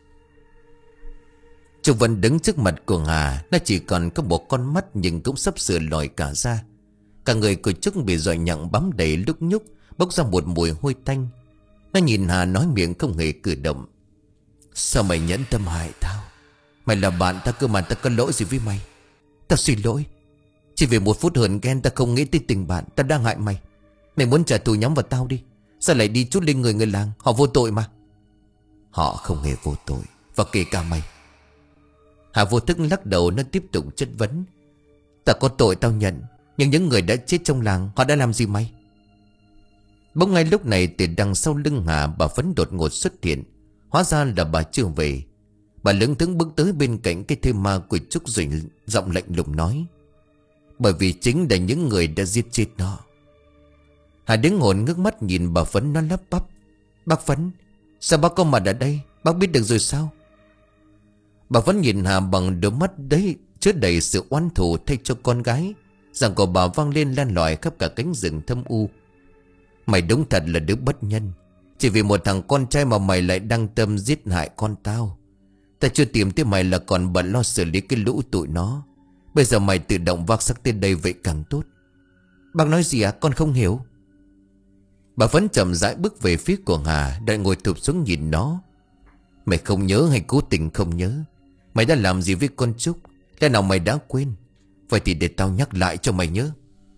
Trúc vẫn đứng trước mặt của Hà. Nó chỉ còn có một con mắt nhưng cũng sắp sửa lòi cả ra. Cả người của Trúc bị dòi nhặng bám đầy lúc nhúc, bốc ra một mùi hôi tanh. Nó nhìn Hà nói miệng không hề cử động. Sao mày nhẫn tâm hại tao? Mày là bạn tao cơ mà, tao có lỗi gì với mày? Tao xin lỗi. Chỉ vì một phút hờn ghen tao không nghĩ tới tình bạn. Tao đang hại mày. Mày muốn trả thù nhắm vào tao đi. Sao lại đi chút lên người người làng? Họ vô tội mà. Họ không hề vô tội, và kể cả mày. Hà vô thức lắc đầu. Nó tiếp tục chất vấn. Tao có tội tao nhận, nhưng những người đã chết trong làng, họ đã làm gì mày? Bỗng ngay lúc này từ đằng sau lưng Hà, bà Phấn đột ngột xuất hiện. Hóa ra là bà chưa về. Bà lững thững bước tới bên cạnh cái thê ma của Trúc rồi giọng lạnh lùng nói. Bởi vì chính là những người đã giết chết nó. Hà đứng hồn ngước mắt nhìn bà Phấn, nó lắp bắp. Bác Phấn, sao bác có mặt ở đây? Bác biết được rồi sao? Bà Phấn nhìn Hà bằng đôi mắt đấy chứa đầy sự oán thù thay cho con gái. Giọng của bà vang lên len lỏi khắp cả cánh rừng thâm u. Mày đúng thật là đứa bất nhân. Chỉ vì một thằng con trai mà mày lại đăng tâm giết hại con tao. Ta chưa tìm tới mày là còn bận lo xử lý cái lũ tụi nó. Bây giờ mày tự động vác xác tên đây vậy càng tốt. Bác nói gì à? Con không hiểu. Bà vẫn chậm rãi bước về phía của Hà, đợi ngồi thụp xuống nhìn nó. Mày không nhớ hay cố tình không nhớ? Mày đã làm gì với con Trúc? Lẽ nào mày đã quên? Vậy thì để tao nhắc lại cho mày nhớ.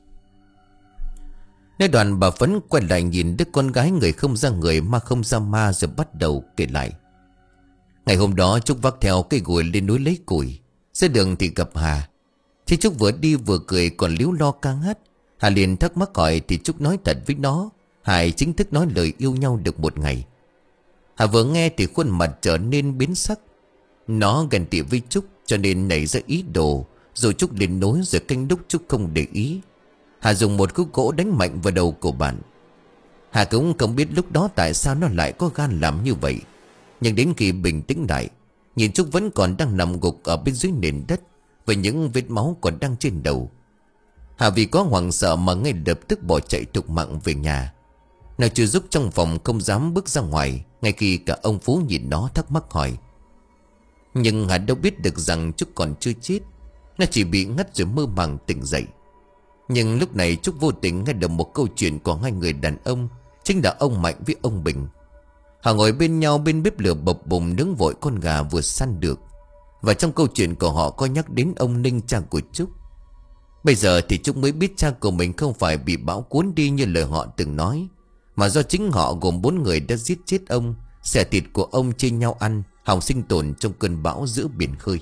Nói đoạn bà Phấn quay lại nhìn đứa con gái người không ra người ma không ra ma, rồi bắt đầu kể lại. Ngày hôm đó Trúc vác theo cây gùi lên núi lấy củi. Giữa đường thì gặp Hà. Khi Trúc vừa đi vừa cười còn líu lo ca hát. Hà liền thắc mắc hỏi thì Trúc nói thật với nó, Hải chính thức nói lời yêu nhau được một ngày. Hà vừa nghe thì khuôn mặt trở nên biến sắc. Nó ghen tị với Trúc cho nên nảy ra ý đồ. Rồi Trúc lên nối rồi canh đúc Trúc không để ý. Hà dùng một khúc gỗ đánh mạnh vào đầu của bạn. Hà cũng không biết lúc đó tại sao nó lại có gan làm như vậy. Nhưng đến khi bình tĩnh lại, nhìn Trúc vẫn còn đang nằm gục ở bên dưới nền đất, với những vết máu còn đang trên đầu. Hà vì có hoảng sợ mà ngay lập tức bỏ chạy thục mạng về nhà. Nàng chưa giúp trong phòng không dám bước ra ngoài, ngay khi cả ông Phú nhìn nó thắc mắc hỏi. Nhưng Hà đâu biết được rằng Trúc còn chưa chết. Nó chỉ bị ngất rồi mơ màng tỉnh dậy. Nhưng lúc này Trúc vô tình nghe được một câu chuyện của hai người đàn ông, chính là ông Mạnh với ông Bình. Họ ngồi bên nhau bên bếp lửa bập bùng nướng vội con gà vừa săn được. Và trong câu chuyện của họ có nhắc đến ông Ninh, cha của Trúc. Bây giờ thì Trúc mới biết cha của mình không phải bị bão cuốn đi như lời họ từng nói, mà do chính họ gồm bốn người đã giết chết ông, xẻ thịt của ông chia nhau ăn, hòng sinh tồn trong cơn bão giữa biển khơi.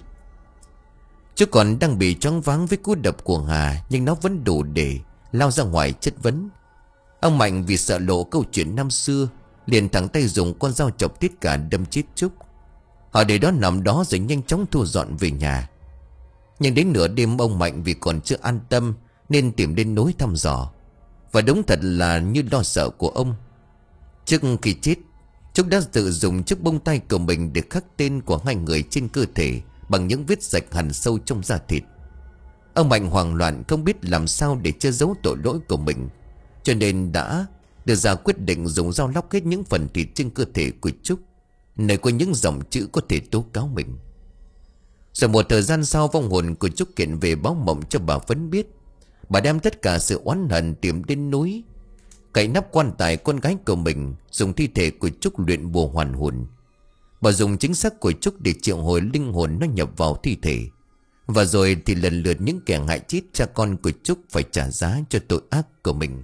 Trúc còn đang bị choáng váng với cú đập của Hà, nhưng nó vẫn đủ để lao ra ngoài chất vấn. Ông Mạnh vì sợ lộ câu chuyện năm xưa, liền thẳng tay dùng con dao chọc tiết cả đâm chết Trúc. Họ để đó nằm đó rồi nhanh chóng thu dọn về nhà. Nhưng đến nửa đêm ông Mạnh vì còn chưa an tâm nên tìm đến núi thăm dò. Và đúng thật là như lo sợ của ông. Trước khi chết, Trúc đã tự dùng chiếc bông tay của mình để khắc tên của hai người trên cơ thể bằng những vết rạch hằn sâu trong da thịt. Ông Mạnh hoảng loạn không biết làm sao để che giấu tội lỗi của mình, cho nên đã đưa ra quyết định dùng dao lóc hết những phần thịt trên cơ thể của Trúc, nơi có những dòng chữ có thể tố cáo mình. Rồi một thời gian sau, vong hồn của Trúc kiện về báo mộng cho bà Phấn biết. Bà đem tất cả sự oán hận tìm đến núi, cậy nắp quan tài con gái của mình, dùng thi thể của Trúc luyện bùa hoàn hồn. Bà dùng chính xác của Trúc để triệu hồi linh hồn nó nhập vào thi thể. Và rồi thì lần lượt những kẻ hại chết cha con của Trúc phải trả giá cho tội ác của mình.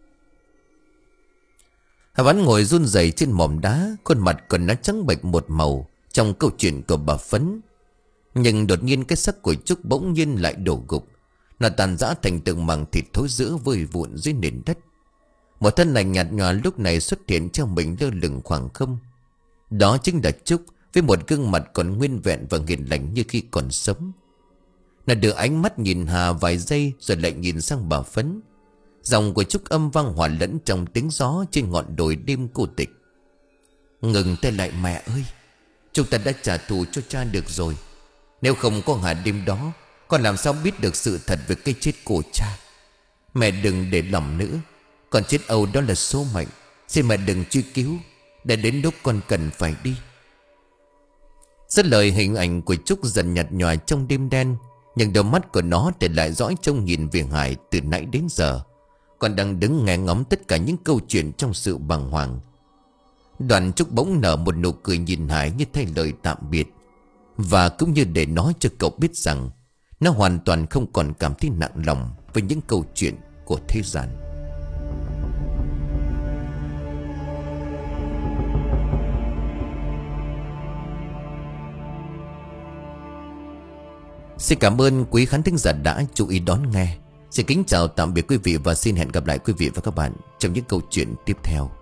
Hà Vãn ngồi run rẩy trên mỏm đá, khuôn mặt còn đã trắng bệch một màu trong câu chuyện của bà Phấn. Nhưng đột nhiên cái xác của Trúc bỗng nhiên lại đổ gục. Nó tàn rã thành từng mảng thịt thối rữa vơi vụn dưới nền đất. Một thân ảnh nhạt nhòa lúc này xuất hiện trong mình lơ lửng khoảng không. Đó chính là Trúc, với một gương mặt còn nguyên vẹn và hiền lành như khi còn sống. Nó đưa ánh mắt nhìn Hà vài giây rồi lại nhìn sang bà Phấn. Giọng của Trúc âm vang hòa lẫn trong tiếng gió trên ngọn đồi đêm cô tịch. Ngừng tay lại mẹ ơi, chúng ta đã trả thù cho cha được rồi. Nếu không có Hà đêm đó, con làm sao biết được sự thật về cái chết của cha. Mẹ đừng để lòng nữa. Con chết âu đó là số mệnh. Xin mẹ đừng truy cứu. Đã đến lúc con cần phải đi. Rất lời, hình ảnh của Trúc dần nhạt nhòa trong đêm đen. Nhưng đôi mắt của nó để lại dõi trông nhìn về Hải từ nãy đến giờ. Con đang đứng nghe ngóng tất cả những câu chuyện trong sự bàng hoàng. Đoàn Trúc bỗng nở một nụ cười nhìn Hải như thay lời tạm biệt. Và cũng như để nói cho cậu biết rằng nó hoàn toàn không còn cảm thấy nặng lòng với những câu chuyện của thế gian. Xin cảm ơn quý khán thính giả đã chú ý đón nghe. Xin kính chào tạm biệt quý vị và xin hẹn gặp lại quý vị và các bạn trong những câu chuyện tiếp theo.